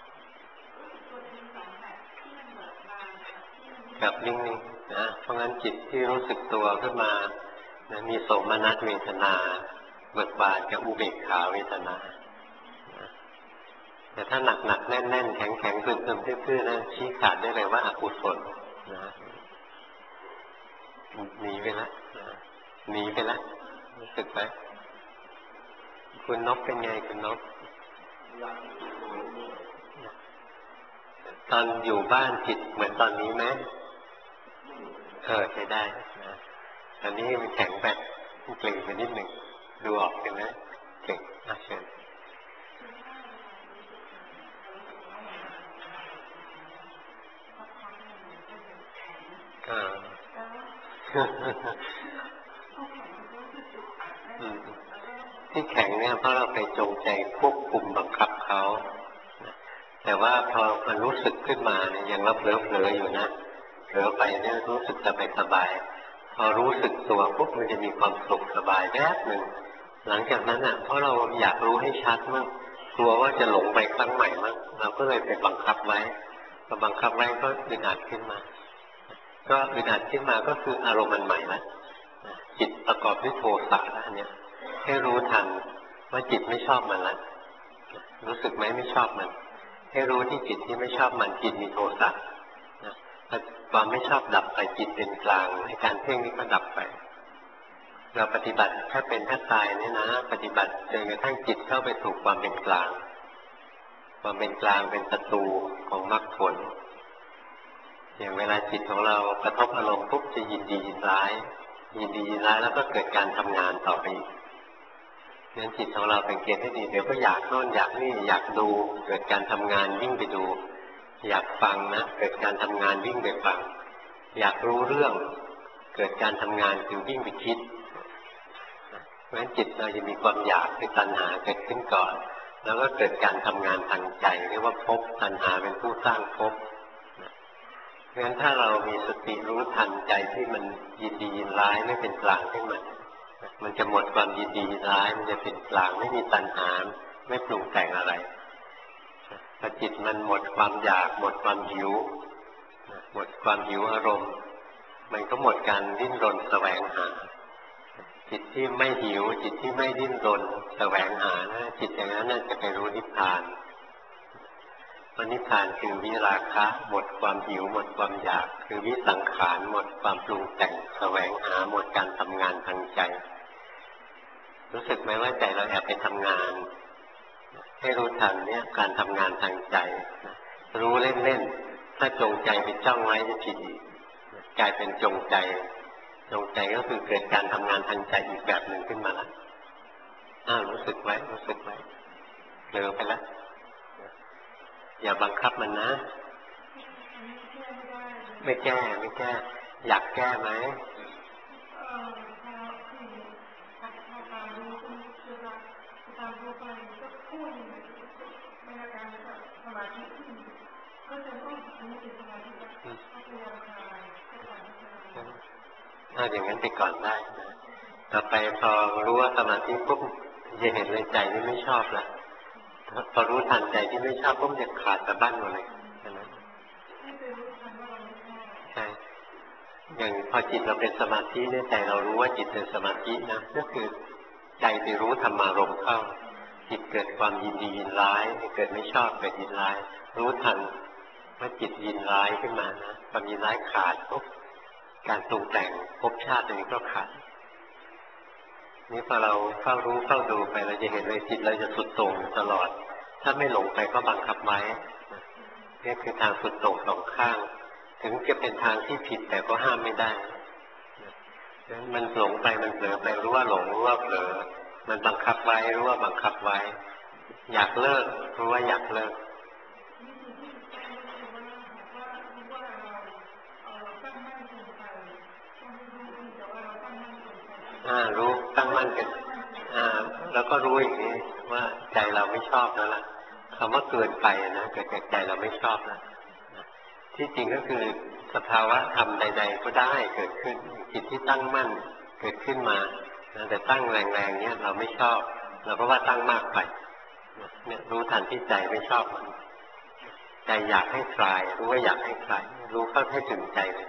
กับนิ่งๆนะเพราะงั้นจิตที่รู้สึกตัวขึ้นมานะมีโสมนัสเวทนาเบิกบานกับอุเบกขาเวทนาแต่ถ้าหนักๆแน่นๆแข็งๆตึมๆทื่อๆนะชี้ขาดได้เลยว่าอกุศลนะหนีไปละรู้สึกไหมคุณนกเป็นไงคุณนกตอนอยู่บ้านจิตเหมือนตอนนี้ไหมใช้ได้นะตอนนี้มันแข็งแบบเกร็งไปนิดหนึ่งดูออกใช่ไหมเก่งเชิญที่แข็งเนี่ยเพราะเราไปจงใจควบคุมบังคับเขาแต่ว่าพอมันรู้สึกขึ้นมาเนี่ยยังรับเผลออยู่นะเผลอไปเนี่ยรู้สึกสบายพอรู้สึกตัวปุ๊บมันจะมีความสุขสบายแป๊บหนึ่งหลังจากนั้นอ่ะเพราะเราอยากรู้ให้ชัดมากกลัวว่าจะหลงไปครั้งใหม่มากเราก็เลยไปบังคับไว้พอบังคับไว้ก็อึดอัดขึ้นมาก็อึดอัดขึ้นมาก็คืออารมณ์มันใหม่ละจิตประกอบด้วยโทสะแล้วเนี่ยให้รู้ทันว่าจิตไม่ชอบมันละรู้สึกไหมไม่ชอบมันให้รู้ที่จิตที่ไม่ชอบมันจิตมีโทสะความไม่ชอบดับไปจิตเป็นกลางให้การเพ่งนี้ก็ดับไปเราปฏิบัติถ้าเป็นถ้าตายเนี่ยนะปฏิบัติจนกระทั่งจิตเข้าไปสู่ความเป็นกลางความเป็นกลางเป็นศัตรูของมรรคผลอย่างเวลาจิตของเรากระทบอารมณ์ปุ๊บจะยินดียินร้ายยินดียินร้ายแล้วก็เกิดการทำงานต่อไปอีกงั้นจิตของเราเป็นเกณฑ์ให้ดีเดี๋ยวก็อยากโน่นอยากนี่อยากดูเกิดการทำงานวิ่งไปดูอยากฟังนะเกิดการทำงานวิ่งไปฟังอยากรู้เรื่องเกิดการทำงานคือวิ่งไปคิดเพราะฉะนั้นจิตเราจะมีความอยากคือตัณหาเกิดขึ้นก่อนแล้วก็เกิดการทำงานทางใจเรียกว่าภพตัณหาเป็นผู้สร้างภพเพราะฉะนั้นถ้าเรามีสติรู้ทันใจที่มันยินดียินร้ายไม่เป็นกลางขึ้นมามันจะหมดความยินดียินร้ายมันจะเป็นกลางไม่มีตัณหาไม่ปรุงแต่งอะไรพอจิตมันหมดความอยากหมดความหิวหมดความหิวอารมณ์มันก็หมดการดิ้นรนแสวงหาจิตที่ไม่หิวจิตที่ไม่ดิ้นรนแสวงหานะจิตอย่างนั้นน่าจะไปรู้นิพพานเพราะนิพพานคือวิราคะหมดความหิวหมดความอยากคือวิสังขารหมดความปรุงแต่งแสวงหาหมดการทำงานทางใจรู้สึกไหมว่าใจเราแอบไปทำงานให้รู้ทันเนี่ยการทำงานทางใจรู้เล่นๆถ้าจงใจไปจ้องไว้จะผิดอีกกลายเป็นจงใจจงใจก็คือเกิดการทำงานทางใจอีกแบบหนึ่งขึ้นมาละรู้สึกไว้รู้สึกไว้เผลอไปแล้วอย่าบังคับมันนะไม่แก้ไม่แก้อยากแก้ไหมอย่างนั้นไปก่อนได้นะต่อไปพอรู้ว่าสมาธิปุ๊บจะเห็นเลยใจนี่ไม่ชอบแล้วพอรู้ทันใจที่ไม่ชอบปุ๊บจะขาดสะบั้นหมดเลยนะใช่อย่างพอจิตเราเป็นสมาธิเนี่ยใจเรารู้ว่าจิตเป็นสมาธินะก็คือใจไปรู้ธรรมารมณ์เข้าจิตเกิดความยินดียินร้ายเกิดไม่ชอบเกิดยินร้ายรู้ทันว่าจิตยินร้ายขึ้นมานะความยินร้ายขาดปุ๊บการปรุงแต่งภพชาติอันนี้ก็ขาดนี่พอเราเข้ารู้เข้าดูไปเราจะเห็นเลยจิตเราจะสุดโต่งตลอดถ้าไม่หลงไปก็บังคับไว้นี่คือทางสุดโต่งสองข้างถึงจะเป็นทางที่ผิดแต่ก็ห้ามไม่ได้มันหลงไปมันเผลอไปรู้ว่าหลงรู้ว่าเผลอมันบังคับไว้รู้ว่าบังคับไว้อยากเลิกรู้ว่าอยากเลิกรู้ตั้งมั่นกันแล้วก็รู้อย่างนี้ว่าใจเราไม่ชอบแล้วล่ะคำว่าเกินไปนะเกิดจากใจเราไม่ชอบแล้วที่จริงก็คือสภาวะธรรมใดๆก็ได้เกิดขึ้นจิตที่ตั้งมั่นเกิดขึ้นมาแต่ตั้งแรงๆเนี่ยเราไม่ชอบเราก็ว่าตั้งมากไปเนี่ยรู้ทันที่ใจไม่ชอบมันใจอยากให้คลายรู้ว่าอยากให้คลายรู้เข้าให้ถึงใจเลย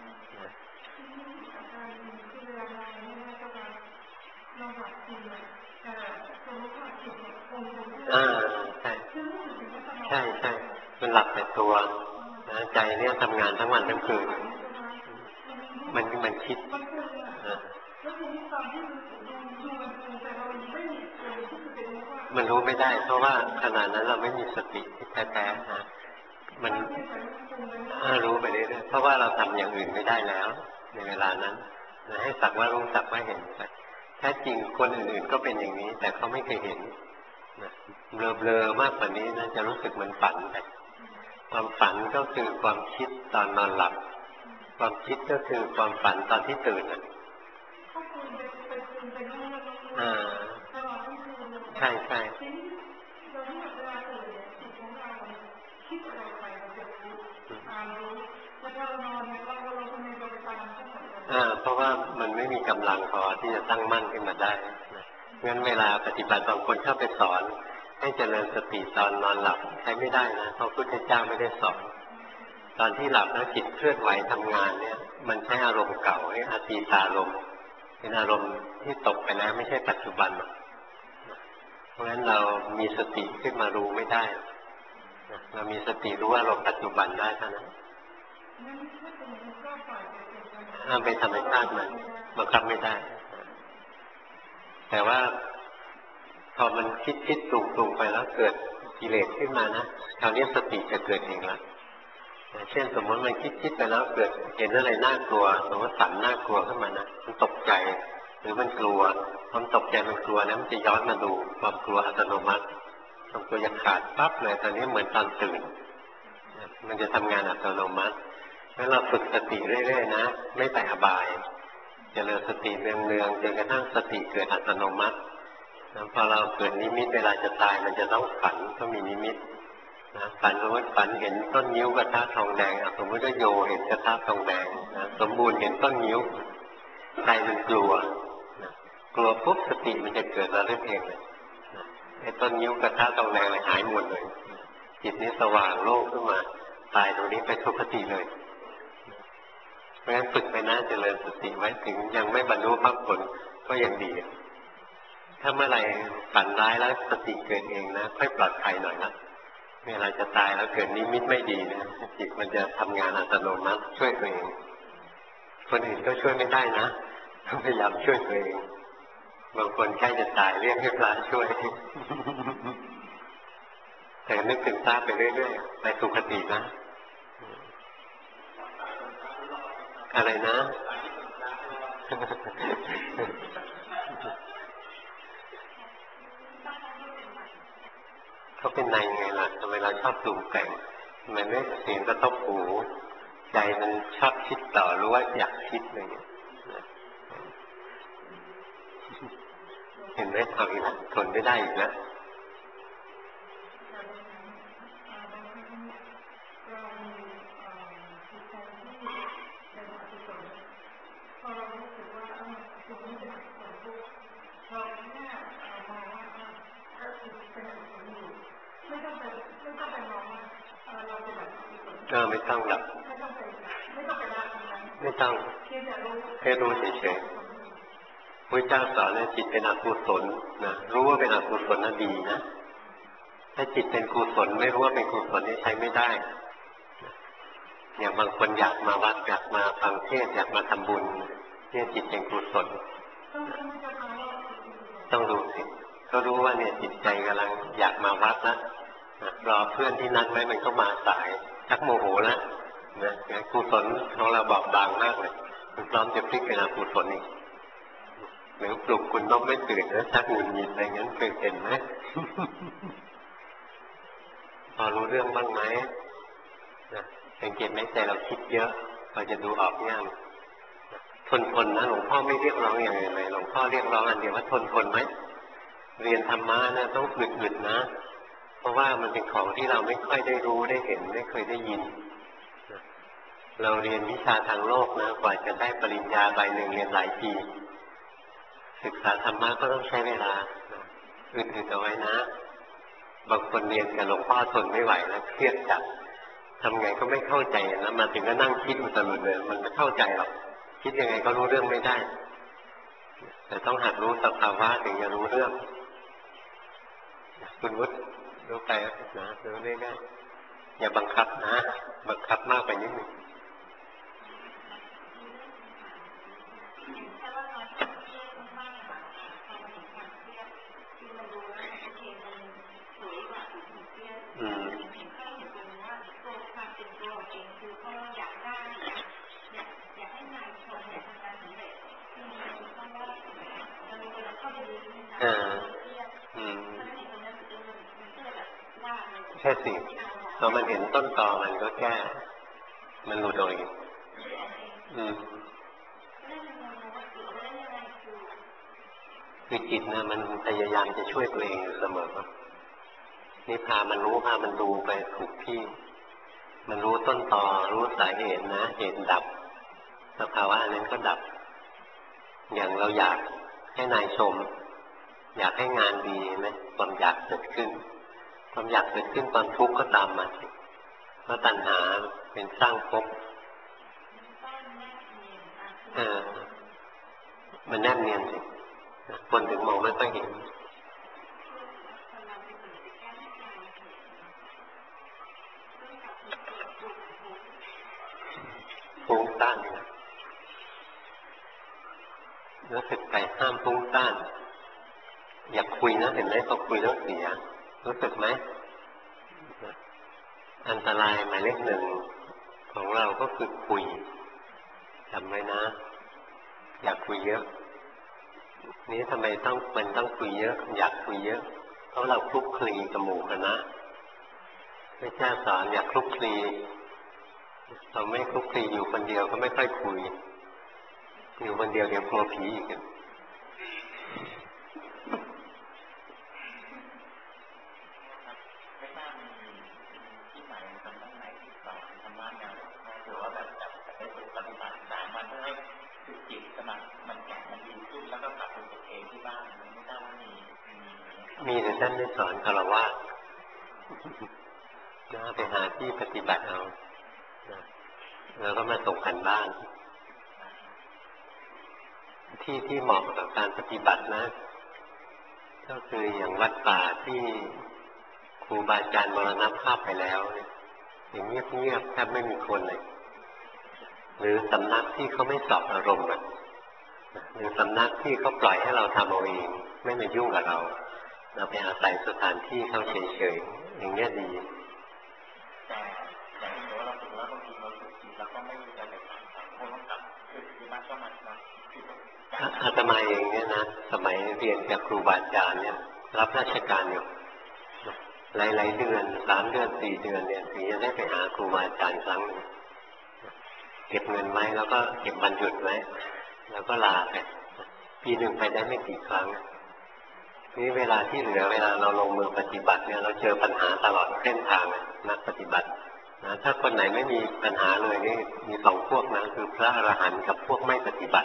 ใช่ใช่มันหลับแต่ตัวใจเนี่ยทำงานทั้งวันทั้งคืนมันคิดมันรู้ไม่ได้เพราะว่าขณะนั้นเราไม่มีสติที่แท้ๆนะมันรู้ไปเรื่อยๆเพราะว่าเราทำอย่างอื่นไม่ได้แล้วในเวลานั้นให้สักว่ารู้สักว่าเห็นไปแท้จริงคนอื่นๆก็เป็นอย่างนี้แต่เขาไม่เคยเห็นเบลอๆมากกว่านี้นะจะรู้สึกเหมือนฝันไปความฝันก็คือความคิดตอนนอนหลับความคิดก็คือความฝันตอนที่ตื่นใช่ใช่เพราะว่ามันไม่มีกำลังพอที่จะตั้งมั่นขึ้นมาได้งั้นเวลาปฏิบัติบางคนเข้าไปสอนให้เจริญสติตอนนอนหลับใช้ไม่ได้นะเพราะพุทธเจ้าไม่ได้สอนตอนที่หลับแล้วจิตเคลื่อนไหวทำงานเนี่ยมันใช้อารมณ์เก่าให้อตีตารมณ์เป็นอารมณ์ที่ตกไปแล้วไม่ใช่ปัจจุบันเพราะฉะนั้นเรามีสติขึ้นมารู้ไม่ได้เรามีสติรู้อารมณ์ปัจจุบันได้เท่านั้นห้ามไปธรรมชาติมันบังคับไม่ได้แต่ว่าพอมันคิดปรุงไปแล้วเกิดกิเลสขึ้นมานะคราวนี้สติจะเกิดเองละเช่นสมมติมันคิดไปแล้วเกิดเห็นอะไรน่ากลัวสมมติสันน่ากลัวขึ้นมานะมันตกใจหรือมันกลัวความตกใจมันกลัวนะมันจะย้อนมาดูความกลัวอัตโนมัติความกลัวจะขาดปั๊บเลยตอนนี้เหมือนตอนตื่นมันจะทำงานอัตโนมัติแล้วเราฝึกสติเรื่อยๆนะไม่ไปอบายเจริญสติเนืองๆจนกระทั่งสติเกิดอัตโนมัติแล้วพอเราเกิดนิมิตเวลาจะตายมันจะต้องฝันต้องมีนิมิตนะฝันสมมติฝันเห็นต้นนิ้วกระทะทองแดงสมมติว่าโยเห็นกระทะทองแดงนะสมบูรณ์เห็นต้นนิ้วใจมันกลัวนะกลัวปุ๊บสติมันจะเกิดระลึกเองเลยนะไอ้ต้นนิ้วกระทะทองแดงเลยหายหมดเลยจิตนี้สว่างโล่งขึ้นมาตายตรงนี้ไปสุคติเลยเพราะฉะนั้นฝึกไปนะเจริญสติไว้ถึงยังไม่บรรลุมรรคผลก็ยังดีถ้าเมื่อไหร่ฝันร้ายแล้วสติเกิดเองนะค่อยปลอดภัยหน่อยนะเวลาจะตายแล้วเกิดนิมิตไม่ดีนะจิตมันจะทำงานอัตโนมัติช่วยตัวเองคนอื่นก็ช่วยไม่ได้นะต้องพยายามช่วยตัวเองบางคนใกล้จะตายเรียกให้พระช่วยแต่นึกถึงตาไปเรื่อยๆไปสุคตินะอะไรนะเขาเป็นในไงล่ะทำไมเราชอบปรุงแต่งมันไม่เสียงกระทบหูใจมันชอบคิดต่อรู้ว่าอยากคิดอะไรอย่างเงี้ยเห็นไหมทำอีกแล้วทนไม่ได้อีกแล้วไม่ต้องหลับไม่ต้องแค่รู้เฉยๆพระเจ้าสอนเนี่ยจิตเป็นอกุศลนะรู้ว่าเป็นอกุศลน่ะดีนะถ้าจิตเป็นกุศลไม่รู้ว่าเป็นกุศลนี่ใช้ไม่ได้อย่างบางคนอยากมาวัดอยากมาฟังเทศน์อยากมาทำบุญเนี่ยจิตเป็นกุศลต้องรู้สิก็รู้ว่าเนี่ยจิตใจกำลังอยากมาวัดนะรอเพื่อนที่นัดไว้มันก็มาสายชักโมโหแล้วนะกุศลของเราบอบบางมากเลยมันพร้อมจะพลิกเป็นอกุศลอีกหรือปลุกคุณต้องไม่ตื่นนะชักหงุดหงิดอะไรงั้นเคยเป็นไหม พอรู้เรื่องบ้างไหมนะสังเกตไหมใจเราคิดเยอะเราจะดูออกง่ายทนนะหลวงพ่อไม่เรียกร้องอย่างไรหลวงพ่อเรียกร้องอันเดียวว่าทนไหมเรียนธรรมะนะต้องอึดๆนะเพราะว่ามันเป็นของที่เราไม่ค่อยได้รู้ได้เห็นไม่เคยได้ยินเราเรียนวิชาทางโลกนะกว่าจะได้ปริญญาใบหนึ่งเรียนหลายปีศึกษาธรรมะก็ต้องใช้เวลาอึดๆเอาไว้นะบางคนเรียนกับหลวงพ่อทนไม่ไหวแล้วเครียดจัดทำไงก็ไม่เข้าใจนะมาถึงก็นั่งคิดอุตลุดเลยมันไม่เข้าใจหรอกคิดยังไงก็รู้เรื่องไม่ได้แต่ต้องหัดรู้สภาวะถึงจะรู้เรื่องคุณวุฒิรู้ไปนะรู้เรื่อยๆอย่าบังคับนะบังคับมากไปนิดนึงใช่สิพอมันเห็นต้นตอมันก็แก้มันหลุดออกอีกคือจิตนะมันพยายามจะช่วยตัวเองอยู่เสมอนี่พามันรู้พามันดูไปถูกที่มันรู้ต้นตอรู้สาเหตุนะเหตุดับสสภาวะนั้นก็ดับอย่างเราอยากให้นายชมอยากให้งานดีไหมความอยากเกิดขึ้นความอยากเกิดขึ้นความทุกข์ก็ตามมาเพราะตัณหาเป็นสร้างภพมันแนบเนียนสิคนถึงมองไม่ค่อยเห็นฟุ้งซ่านรู้สึกใจห้ามฟุ้งซ่านอยากคุยนะเห็นไหมพอคุยแล้วเสียรู้สึกไหมอันตรายหมายเลขหนึ่งของเราก็คือคุยจำไว้นะอยากคุยเยอะนี้ทำไมต้องคุยเยอะอยากคุยเยอะเพราะเราคลุกคลีกับหมู่คณะพระเจ้าสอนอยากคลุกคลีเราไม่คลุกคลีอยู่คนเดียวก็ไม่ค่อยคุยอยู่คนเดียวเดี๋ยวกลัวผีอีกมีแต่ท่านได้สอนคารวะไปหาที่ปฏิบัติเอาแล้วก็มาส่งกันบ้านที่เหมาะกับการปฏิบัตินะก็คืออย่างวัดป่าที่ครูบาอาจารย์มรณภาพไปแล้วอย่างเงียบๆแทบไม่มีคนเลยหรือสำนักที่เขาไม่สอบอารมณ์หรือสำนักที่เขาปล่อยให้เราทำเอาเองไม่มายุ่งกับเราไปอาศัยสถานที่เขาเฉยๆอย่างเงี้ยดีแต่เราถึงแล้วบางทีเราถึงจิตแล้วก็ไม่มีอะไรต่างๆคนต้องกลับคือที่บ้านก็มันอาตมาเองเนี่ยนะสมัยเรียนกับครูบาอาจารย์เนี่ยรับราชการอยู่หลายๆเดือน3 เดือน 4 เดือนเนี่ยถึงจะได้ไปหาครูบาอาจารย์ครั้งนึงเก็บเงินไว้แล้วก็เก็บวันหยุดไว้แล้วก็ลาไปปีหนึ่งไปได้ไม่กี่ครั้งนี่เวลาที่เหลือเวลาเราลงมือปฏิบัติเนี่ยเราเจอปัญหาตลอดเส้นทางนักปฏิบัตินะถ้าคนไหนไม่มีปัญหาเลยนี่มี2 พวกนะคือพระอรหันต์กับพวกไม่ปฏิบัติ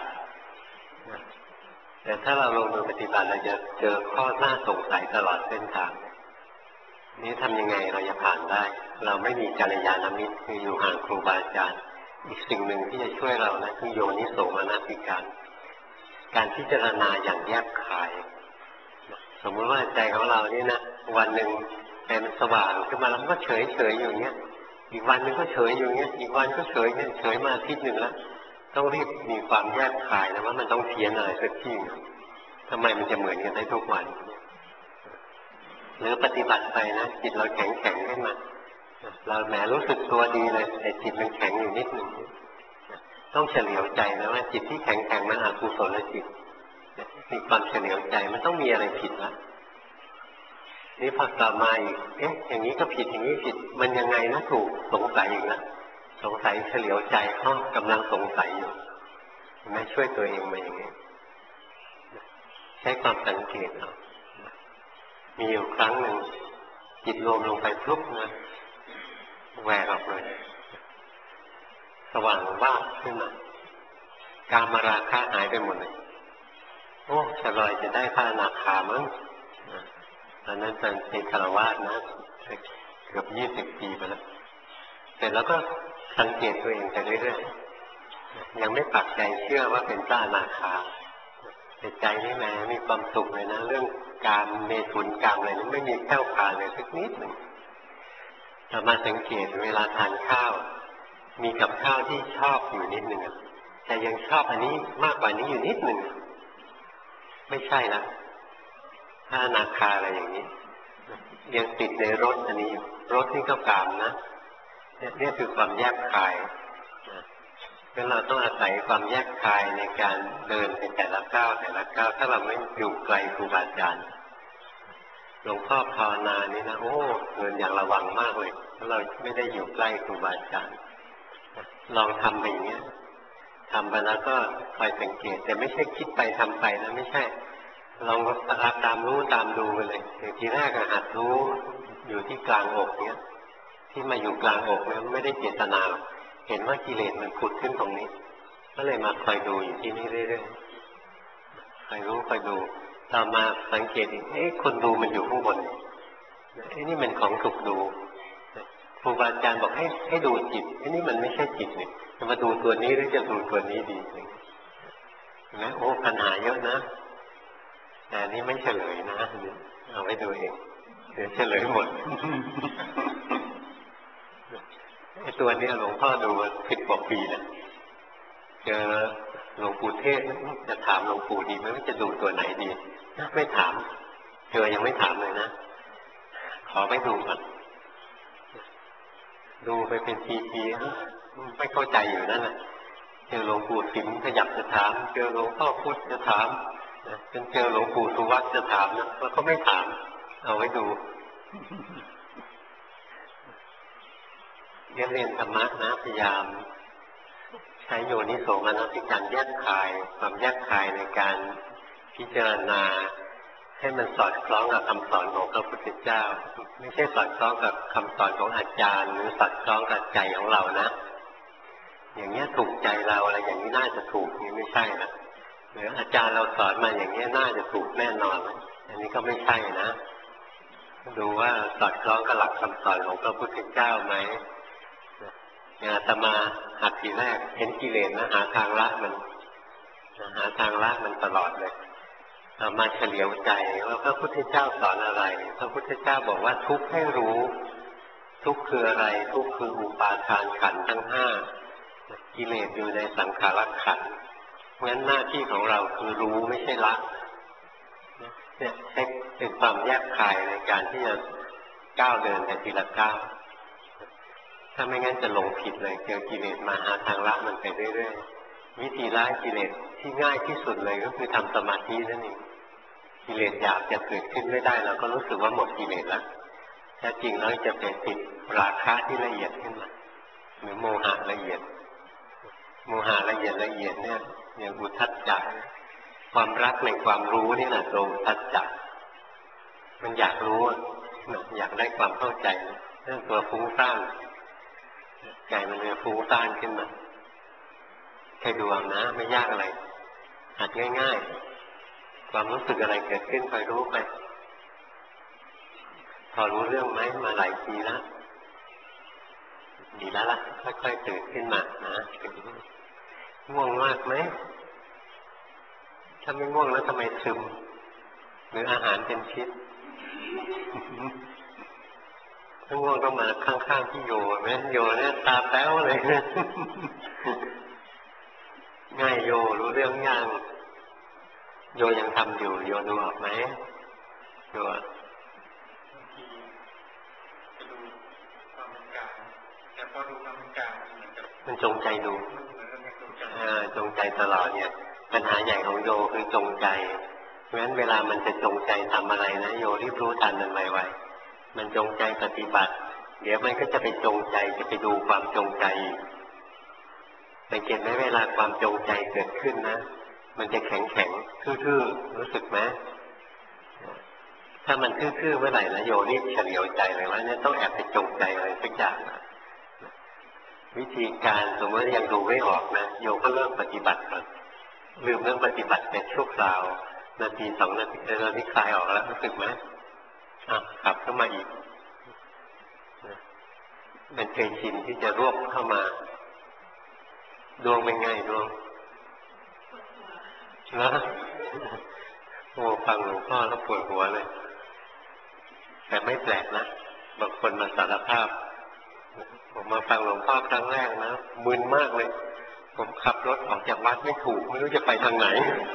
แต่ถ้าเราลงมือปฏิบัติเราจะเจอข้อน่าสงสัยตลอดเส้นทางนี้ทำยังไงเราจะผ่านได้เราไม่มีกัลยาณมิตรคืออยู่ห่างครูบาอาจารย์อีกสิ่งหนึ่งที่จะช่วยเรานะคือโยนิโสมนสิการพิจารณาอย่างแยบคายสมมติว่าใจของเรานี่นะวันหนึ่งใจมันสว่างขึ้นมาแล้วก็เฉยอยู่อย่างเงี้ยอีกวันหนึ่งก็เฉยอยู่เงี้ยอีกวันก็เฉยเนี่ยเฉยมาอาทิตย์หนึ่งแล้วต้องรีบมีความแยบคายนะว่ามันต้องเพี้ยนอะไรสักที่ทำไมมันจะเหมือนกันได้ทุกวันหรือปฏิบัติไปนะจิตเราแข็งขึ้นมาเราแหมรู้สึกตัวดีเลยแต่จิตมันแข็งอยู่นิดหนึ่งต้องเฉลียวใจนะว่าจิตที่แข็งมันอกุศลจิตมีความเฉลียวใจมันต้องมีอะไรผิดละนี่พอต่อมาอีกอย่างนี้ก็ผิดอย่างนี้ผิดมันยังไงนะถูกสงสัยอีกนะสงสัยเฉลียวใจกำลังสงสัยอยู่ไม่ช่วยตัวเองมาอย่างนี้ใช้ความสังเกตเอามีอยู่ครั้งหนึ่งจิตรวมลงไปพลุบนะแหวกออกเลยสว่างว่าขึ้นมากามราคะหายไปหมดเลยโอ้ฉลอยจะได้พระอนาคามั้งตอนนั้นเป็นฆราวาสนะเกือบ20 ปีไปแล้วเสร็จแล้วก็สังเกตตัวเองไปเรื่อยๆยังไม่ปักใจเชื่อว่าเป็นพระอนาคาแต่ใจนี่แหมมีความสุขเลยนะเรื่องการเมถุนกรรมอะไรนี่ไม่มีแผ่วพานเลยสักนิดหนึ่งเรามาสังเกตเวลาทานข้าวมีกับข้าวที่ชอบอยู่นิดหนึ่งแต่ยังชอบอันนี้มากกว่านี้อยู่นิดหนึ่งไม่ใช่ละถ้าอนาคาอะไรอย่างนี้ยังติดในรสอันนี้รสนี่ก็กามนะเนี่ยคือความแยกคายงั้นเราต้องอาศัยความแยกคายในการเดินเป็นแต่ละก้าวถ้าเราไม่อยู่ไกลครูบาอาจารย์หลวงพ่อภาวนานี่นะโอ้เดินอย่างระวังมากเลยถ้าเราไม่ได้อยู่ใกล้ครูบาอาจารย์ลองทำไปอย่างเงี้ยทำไปแล้วก็คอยสังเกตแต่ไม่ใช่คิดไปทำไปนะไม่ใช่ลองตามรู้ตามดูไปเลยทีแรกหัดรู้อยู่ที่กลางอกเนี้ยที่มาอยู่กลางอกเนี่ยไม่ได้เจตนาเห็นว่ากิเลสมันผุดขึ้นตรงนี้ก็เลยมาคอยดูอยู่ที่นี่เรื่อยๆคอยรู้คอยดูต่อมาสังเกตอีกคนดูมันอยู่ข้างบนนี่มันของถูกดูครูบาอาจารย์บอกให้ดูจิตนี่มันไม่ใช่จิตนี่จะมาดูตัวนี้หรือจะดูตัวนี้ดีนะโอ้ปัญหาเยอะนะแต่นี่ไม่เฉลยนะเอาไว้ดูเองเดี๋ยวเฉลยหมดไอ้ตัวนี้หลวงพ่อดู10 กว่าปีนะเจอหลวงปู่เทศจะถามหลวงปู่ดีไหมว่าจะดูตัวไหนดีไม่ถามเธอยังไม่ถามเลยนะขอไปดูก่อนดูไปเป็นทีๆไม่เข้าใจอยู่นั่นแหละเจอหลวงปู่สิมขยับจะถามเจอหลวงพ่อพุธจะถามจนเจอหลวงปู่สุวัตจะถามนะแล้วก็ไม่ถามเอาไว้ดูเรียนธรรมะนะพยายามใช้โยนิโสมนสิการแยกคายความแยกคายในการพิจารณาให้มันสอดคล้องกับคำสอนของพระพุทธเจ้าไม่ใช่สอดคล้องกับคำสอนของอาจารย์หรือสอดคล้องกับใจของเรานะอย่างนี้ถูกใจเราอะไรอย่างนี้น่าจะถูกนี่ไม่ใช่นะหรืออาจารย์เราสอนมาอย่างนี้น่าจะถูกแน่นอนอันนี้ก็ไม่ใช่นะดูว่าสอดคล้องกับหลักคำสอนของพระพุทธเจ้าไหมอาตมาหัดทีแรกเห็นกิเลสนะหาทางละมันหาทางละมันตลอดเลยมาเฉลียวใจว่าพระพุทธเจ้าสอนอะไรพระพุทธเจ้าบอกว่าทุกข์ให้รู้ทุกข์คืออะไรทุกข์คืออุปาทานขันธ์ทั้ง5กิเลสอยู่ในสังขารขันธ์เพราะฉะนั้นหน้าที่ของเราคือรู้ไม่ใช่ละเนี่ยให้เป็นความแยกคายในการที่จะก้าวเดินไปทีละก้าวถ้าไม่งั้นจะหลงผิดเลยเจอกิเลสมาหาทางละมันไปเรื่อยๆวิธีละกิเลสที่ง่ายที่สุดเลยก็คือทำสมาธินั่นเองกิเลสอยากจะเกิดขึ้นไม่ได้เราก็รู้สึกว่าหมดกิเลสแล้วแท้จริงแล้วจะเป็นติดราคะที่ละเอียดขึ้นมาหรือโมหะละเอียดโมหะละเอียดเนี่ยอย่างอุทธัจจะความรักในความรู้นี่แหละตัวอุทธัจจะมันอยากรู้อยากได้ความเข้าใจเรื่องตัวฟุ้งซ่านใจมันเลยฟุ้งซ่านขึ้นมาแค่ดูเอานะไม่ยากอะไรหัดง่ายๆความรู้สึกอะไรเกิดขึ้นคอยรู้ไปพอรู้เรื่องไหมมาหลายปีแล้วดีแล้วล่ะค่อยๆตื่นขึ้นมานะง่วงมากไหมถ้าไม่ง่วงแล้วทำไมซึมหรืออาหารเป็นพิษถ้าง่วงต้องมาข้างๆที่โยแม่โยเนี่ยตาแป๊วเลยง่ายโยรู้เรื่องยังโยยังทำอยู่โยดูออกไหมโยมันจงใจดูจงใจตลอดเนี่ยปัญหาใหญ่ของโยคือจงใจเพราะฉะนั้นเวลามันจะจงใจทำอะไรนะโยรีบรู้ทันมันไวๆมันจงใจปฏิบัติเดี๋ยวมันก็จะไปจงใจจะไปดูความจงใจสังเกตไหมเวลาความจงใจเกิดขึ้นนะมันจะแข็งทื่อๆรู้สึกไหมถ้ามันทื่อๆเมื่อไหร่นะโยรีบเฉลียวใจเลยว่าเนี่ยต้องแอบไปจงใจอะไรสักอย่างวิธีการสมมติยังดูไม่ออกนะโยก็เริ่มปฏิบัติก่อนลืมเรื่องปฏิบัติเป็นชั่วคราวนาที2 นาทีเราที่คลายออกแล้วรู้สึกไหมกลับเข้ามาอีกมันเคยชินที่จะรวบเข้ามาดวงเป็นไงดวงนะโอ้ฟังหลวงพ่อแล้วปวดหัวเลยแต่ไม่แปลกนะบางคนมาสารภาพผมมาฟังหลวงพ่อครั้งแรกนะมึนมากเลยผมขับรถออกจากวัดไม่ถูกไม่รู้จะไปทางไหน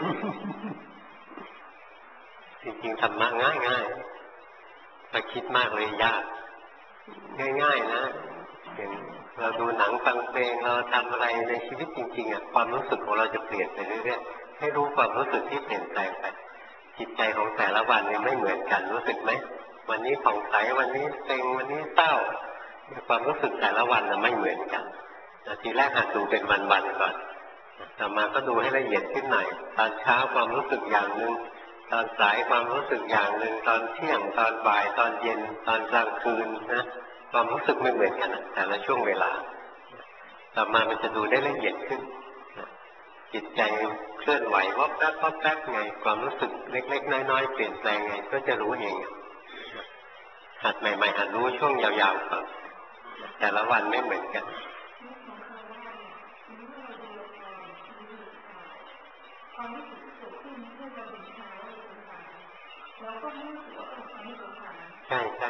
จริงๆธรรมะง่ายๆไปคิดมากเลยยากง่ายๆนะเห็นเราดูหนังฟังเพลงเราทำอะไรในชีวิตจริงๆความรู้สึกของเราจะเปลี่ยนไปเรื่อยๆให้รู้ความรู้สึกที่เปลี่ยนแปลงไปจิตใจของแต่ละวันเนี่ยไม่เหมือนกันรู้สึกไหมวันนี้ผ่องใสวันนี้เซ็งวันนี้เศร้าความรู้สึกแต่ละวันไม่เหมือนกันทีแรกหัดดูเป็นวันๆก่อนต่อมาก็ดูให้ละเอียดขึ้นหน่อยตอนเช้าความรู้สึกอย่างนึงตอนสายความรู้สึกอย่างนึงตอนเที่ยงตอนบ่ายตอนเย็นตอนกลางคืนนะความรู้สึกไม่เหมือนกันแต่ละช่วงเวลาต่อมามันจะดูได้ละเอียดขึ้นจิตใจเคลื่อนไหววับแวบวับแวบไงความรู้สึกเล็กๆน้อยๆเปลี่ยนแปลงไงก็จะรู้เองหัดใหม่ๆหัดรู้ช่วงยาวๆก่อนแต่ละวันไม่เหมือนกันใช่ใช่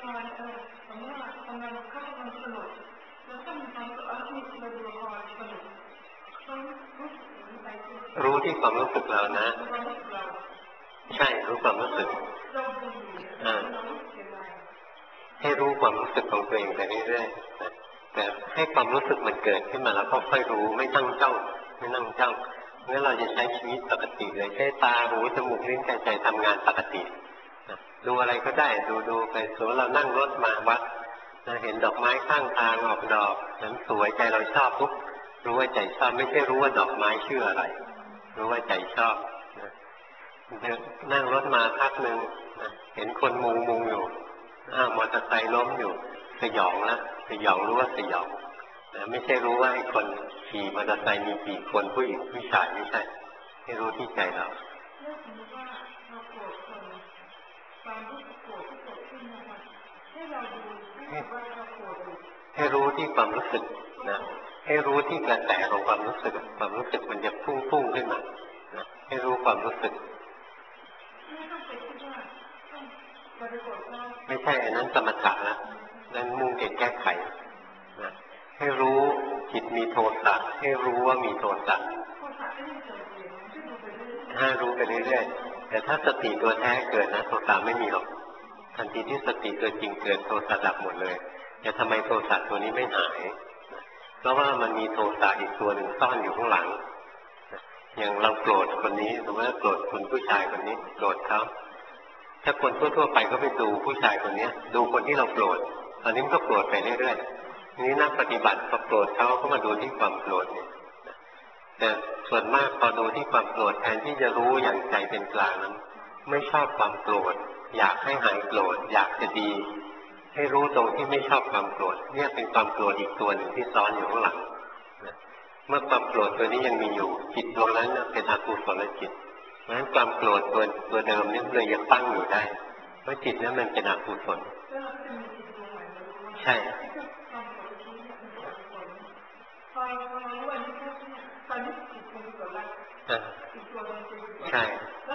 รู้ที่ความรู้สึกเรานะใช่รู้ความรู้สึกให้รู้ความรู้สึกของตัวเองไปเรื่อยๆแต่ให้ความรู้สึกมันเกิดขึ้นมาแล้วก็ค่อยรู้ไม่ตั้งจ้องไม่นั่งจ้องเมื่อเราจะใช้ชีวิตปกติเลยใช้ตาหูจมูกลิ้นกายใจทำงานปกติดูอะไรก็ได้ดูไปสมมติเรานั่งรถมาวัดเห็นดอกไม้ข้างทางออกดอกนั้นสวยใจเราชอบปุ๊บรู้ว่าใจชอบไม่ใช่รู้ว่าดอกไม้ชื่ออะไรรู้ว่าใจชอบนั่งรถมาพักหนึ่งเห็นคนมุงอยู่มอเตอร์ไซค์ล้มอยู่สยองละสยองรู้ว่าสยองไม่ใช่รู้ว่าไอ้คนขี่มอเตอร์ไซค์มีกี่คนผู้หญิงผู้ชายไม่ใช่ให้รู้ที่ใจเราให้รู้ที่ความรู้สึกนะให้รู้ที่กระแสของความรู้สึกความรู้สึกมันจะพุ่งขึ้นมานะให้รู้ความรู้สึกไม่ใช่อันนั้นสมถะนะนั่นมุ่งแก้ไขนะให้รู้จิตมีโทสะให้รู้ว่ามีโทสะถ้ารู้ไปเรื่อยๆแต่ถ้าสติตัวแท้เกิดนะโทสะไม่มีหรอกทันทีที่สติตัวจริงเกิดโทสะดับหมดเลยแต่ทำไมโทสะตัวนี้ไม่หายเพราะว่ามันมีโทสะอีกตัวหนึ่งซ่อนอยู่ข้างหลังอย่างเราโกรธคนนี้หรือว่าโกรธคนผู้ชายคนนี้โกรธเขาถ้าคนทั่วๆไปก็ไปดูผู้ชายคนนี้ดูคนที่เราโกรธตอนนี้มันก็โกรธไปเรื่อยๆนี้นักปฏิบัติพอโกรธเขาก็มาดูที่ความโกรธเนี่ยแต่ส่วนมากพอดูที่ความโกรธแทนที่จะรู้อย่างใจเป็นกลางนั้นไม่ชอบความโกรธอยากให้หายโกรธอยากจะดีให้รู้ตรงที่ไม่ชอบความโกรธเนี่ยเป็นความโกรธอีกตัวหนึ่งที่ซ้อนอยู่ข้างหลังเมื่อความโกรธตัวนี้ยังมีอยู่จิตดวงนั้นเป็นอกุศลจิตเพราะฉะนั้นความโกรธตัวเดิมนี่เลยยังตั้งอยู่ได้เพราะจิตนั้นมันเป็นอกุศลใช่ใช่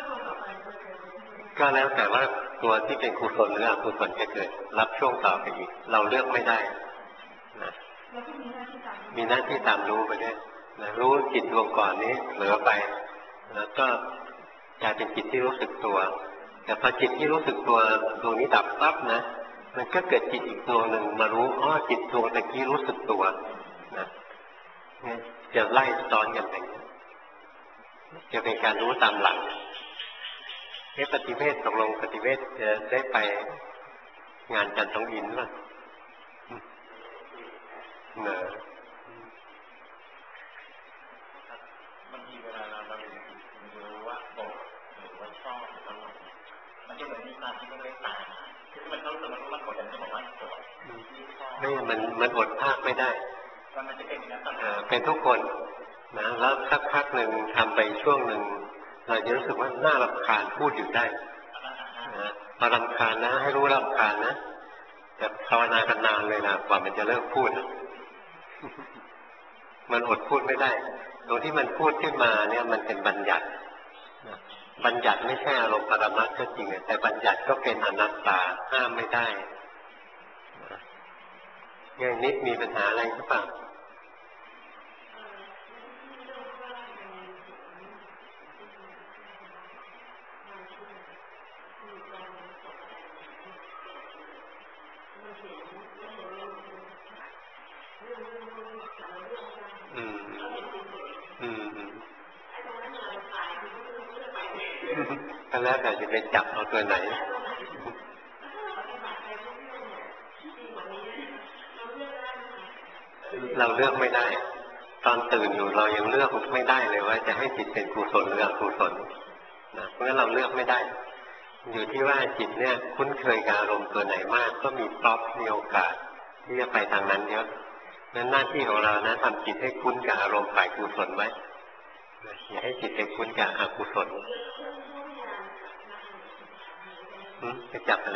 ก็แล้วแต่ว่าตัวที่เป็นกุศลหรืออกุศลจะเกิดรับช่วงต่อไปอีกเราเลือกไม่ได้นะมีหน้าที่ตามรู้ไปด้วยนะรู้จิตดวงก่อนนี้เหลือไปแล้วก็กลายเป็นจิตที่รู้สึกตัวแต่พอจิตที่รู้สึกตัวดวงนี้ดับปั๊บนะมันก็เกิดจิตอีกดวงหนึ่งมารู้จิตดวงตะกี้รู้สึกตัวนะจะไล่ซ้อนกันไปจะเป็นการรู้ตามหลังปฏิเวทตกลงปฏิเวทจะได้ไปงานจันทร์อินทร์ป่ะเนอะบางทีเวลาเรารู้ว่าโกรธหรือว่าชอบมันจะเหมือนมีความที่ไม่ได้ตายคือมันเขารู้มันโกรธแต่ไม่บอกว่าโกรธไม่มันอดภาคไม่ได้มันจะเป็นอย่างนั้นเป็นทุกคนนะแล้วสักพักหนึ่งทำไปช่วงหนึ่งเราจะรู้สึกว่าน่ารำคาญพูดอยู่ได้นะพอรำคาญนะให้รู้รำคาญนะแต่ภาวนากันนานเลยนะกว่ามันจะเลิกพูดมันอดพูดไม่ได้ตรงที่มันพูดขึ้นมาเนี่ยมันเป็นบัญญัติบัญญัติไม่ใช่อารมณ์ปรมัตถ์ก็จริงแต่บัญญัติก็เป็นอนัตตาห้ามไม่ได้อย่างนิดมีปัญหาอะไรหรือเปล่าก็แล้วแต่จะไปจับเอาตัวไหนเราเลือกไม่ได้ตอนตื่นอยู่เรายังเลือกไม่ได้เลยว่าจะให้จิตเป็นกุศลหรืออกุศลนะเพราะฉะนั้นเราเลือกไม่ได้อยู่ที่ว่าจิตเนี่ยคุ้นเคยกับอารมณ์ตัวไหนมากก็มีพร็อพมีโอกาสที่จะไปทางนั้นเยอะนั้นหน้าที่ของเรานะทำจิตให้คุ้นกับอารมณ์ฝ่ายกุศลไว้อย่าให้จิตไปคุ้นกับอกุศลไปจับอะไร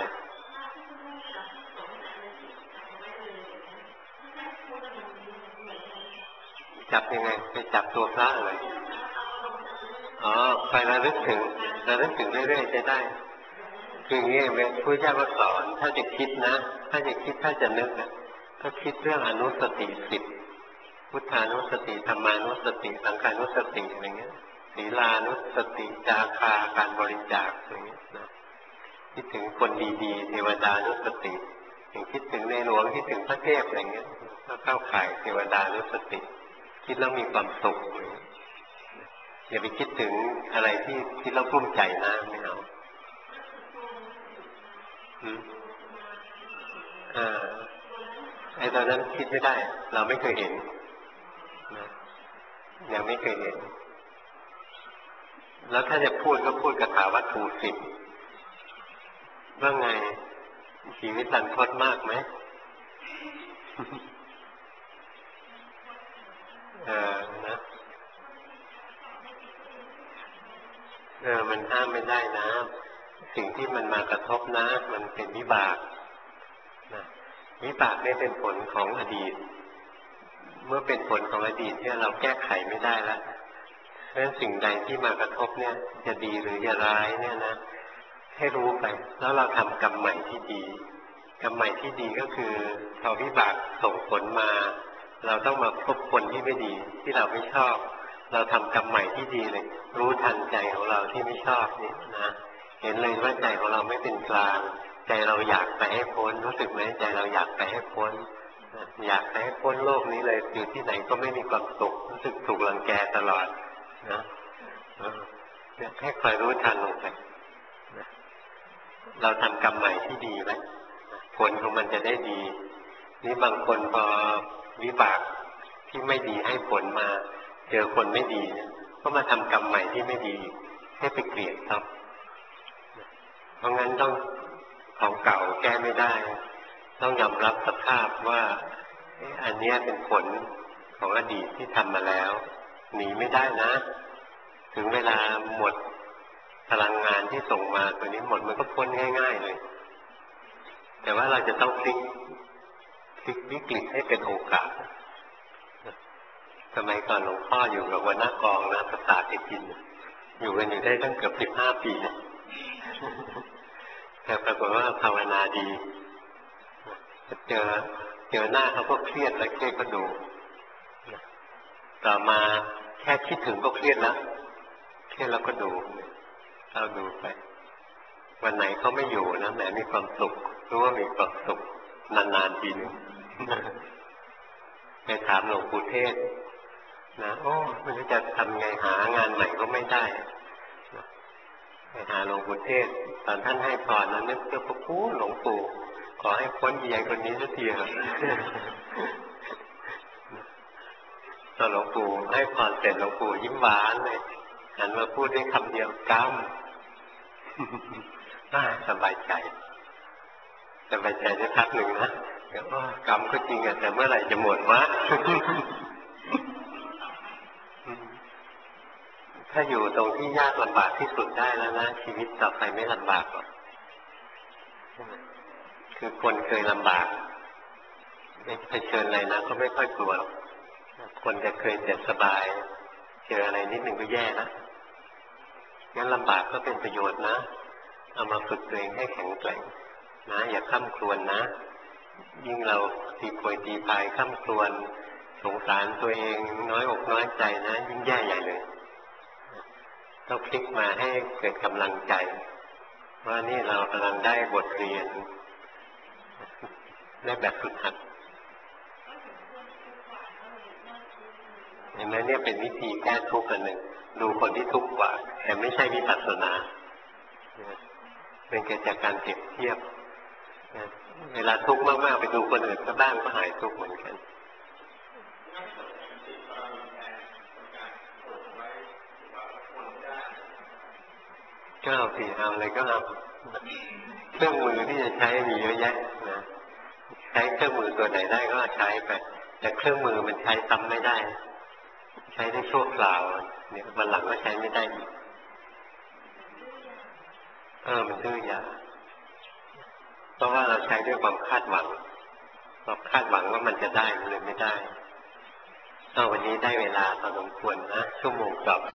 จับยังไงไปจับตัวพระอะไรอ๋อไประลึกถึงเรื่อยๆจะได้คืออย่างนี้พระพุทธเจ้าก็สอนถ้าจะคิดนะถ้าจะคิดถ้าจะนึกนะก็คิดเรื่องอนุสติ10พุทธานุสติธรรมานุสติสังฆานุสติอะไรเงี้ยศีลานุสติจาคาการบริจาคอะไรเงี้ยนะคิดถึงคนดีๆเทวดานุสติอย่างคิดถึงในหลวงคิดถึงพระเทพอะไรเงี้ยก็เข้าข่ายเทวดานุสติคิดแล้วมีความสุขอย่าไปคิดถึงอะไรที่คิดแล้วกลุ้มใจนะไม่เอาไอ้ตอนนั้นคิดไม่ได้เราไม่เคยเห็นนะยังไม่เคยเห็นแล้วถ้าจะพูดก็พูดคาถาวัตถุ10ว่าไงชีวิตรันทดมากไหมนะมันห้ามไม่ได้นะสิ่งที่มันมากระทบนะมันเป็นวิบากนะวิบากนี่เป็นผลของอดีตเมื่อเป็นผลของอดีตเนี่ยเราแก้ไขไม่ได้แล้วเพราะฉะนั้นสิ่งใดที่มากระทบเนี่ยจะดีหรือจะร้ายเนี่ยนะให้รู้ไปแล้วเราทำกรรมใหม่ที่ดีกรรมใหม่ที่ดีก็คือพอวิบากส่งผลมาเราต้องมาพบคนที่ไม่ดีที่เราไม่ชอบเราทำกรรมใหม่ที่ดีเลยรู้ทันใจของเราที่ไม่ชอบนี่นะเห็นเลยว่าใจของเราไม่เป็นกลางใจเราอยากไปให้พ้นรู้สึกไหมใจเราอยากไปให้พ้นอยากไปให้พ้นโลกนี้เลยอยู่ที่ไหนก็ไม่มีความสุขรู้สึกถูกรังแกตลอดนะเนี่ยแค่คอยรู้ทันลงไปเราทำกรรมใหม่ที่ดีไว้ผลของมันจะได้ดีนี่บางคนพอวิบากที่ไม่ดีให้ผลมาเจอคนไม่ดีก็มาทำกรรมใหม่ที่ไม่ดีให้ไปเกลียดครับเพราะงั้นต้องของเก่าแก้ไม่ได้ต้องยอมรับสภาพว่าอันนี้เป็นผลของอดีตที่ทำมาแล้วหนีไม่ได้นะถึงเวลาหมดพลังงานที่ส่งมาตัวนี้หมดมันก็พ้นง่ายๆเลยแต่ว่าเราจะต้องพลิกวิกฤตให้เป็นโอกาสสมัยก่อนหลวงพ่ออยู่กับหัวหน้ากองนะประสาทติดดินอยู่กันอยู่ได้ตั้งเกือบ15 ปีแต่ปรากฏว่าภาวนาดีเจอหน้าเขาก็เครียดและเครียดก็ดูต่อมาแค่คิดถึงก็เครียดแล้วเครียดแล้วก็ดูเราดูไปวันไหนเขาไม่อยู่นะแหมมีความสุขรู้ว่ามีความสุขนานๆทีนึงไปถามหลวงปู่เทศนะโอ้ไม่รู้จะทำไงหางานใหม่ก็ไม่ได้ไปหาหลวงปู่เทศตอนท่านให้พรนั้นนึกว่าพระผู้หลวงปู่ขอให้พ้นใหญ่คนนี้สักทีเถอะตอนหลวงปู่ให้พรเสร็จหลวงปู่ยิ้มหวานเลยหันมาพูดได้คำเดียวกรรมสบายใจได้พักหนึ่งนะกรรมก็จริงแต่เมื่อไหร่จะหมดวะถ้าอยู่ตรงที่ยากลำบากที่สุดได้แล้วนะชีวิตต่อไปไม่ลำบากหรอกคือคนเคยลำบากเผชิญอะไรนะก็ไม่ค่อยกลัวหรอกคนจะเคยแต่สบายเจออะไรนิดหนึ่งก็แย่นะงั้นลำบากก็เป็นประโยชน์นะเอามาฝึกตัวเองให้แข็งแกร่งนะอย่าข้ามครวญนะยิ่งเราตีโพยตีพายข้ามครวญสงสารตัวเองน้อยอกน้อยใจนะยิ่งแย่ใหญ่เลยต้องพลิกมาให้เกิดกำลังใจว่านี่เรากำลังได้บทเรียนได้แบบฝึกหัดเห็นไหมเนี่ยเป็นวิธีแก้ทุกข์อันหนึ่งดูคนที่ทุกข์กว่าแต่ไม่ใช่วิปัสสนาเป็นเกิดจากการเปรียบเทียบเวลาทุกข์มากๆไปดูคนอื่นก็บ้างก็หายทุกข์เหมือนกันก็เอาสิเอาอะไรก็เอาเครื่องมือที่จะใช้มีเยอะแยะนะใช้เครื่องมือตัวไหนได้ก็ใช้ไปแต่เครื่องมือมันใช้ซ้ำไม่ได้ช้ได้ชั่วคราวเนี่ยวันหลังก็ใช้ไม่ได้อีกมันดื้อยาเพราะว่าเราใช้ด้วยความคาดหวังเราคาดหวังว่ามันจะได้มันเลยไม่ได้วันนี้ได้เวลาพอสมควรนะชั่วโมงกลับ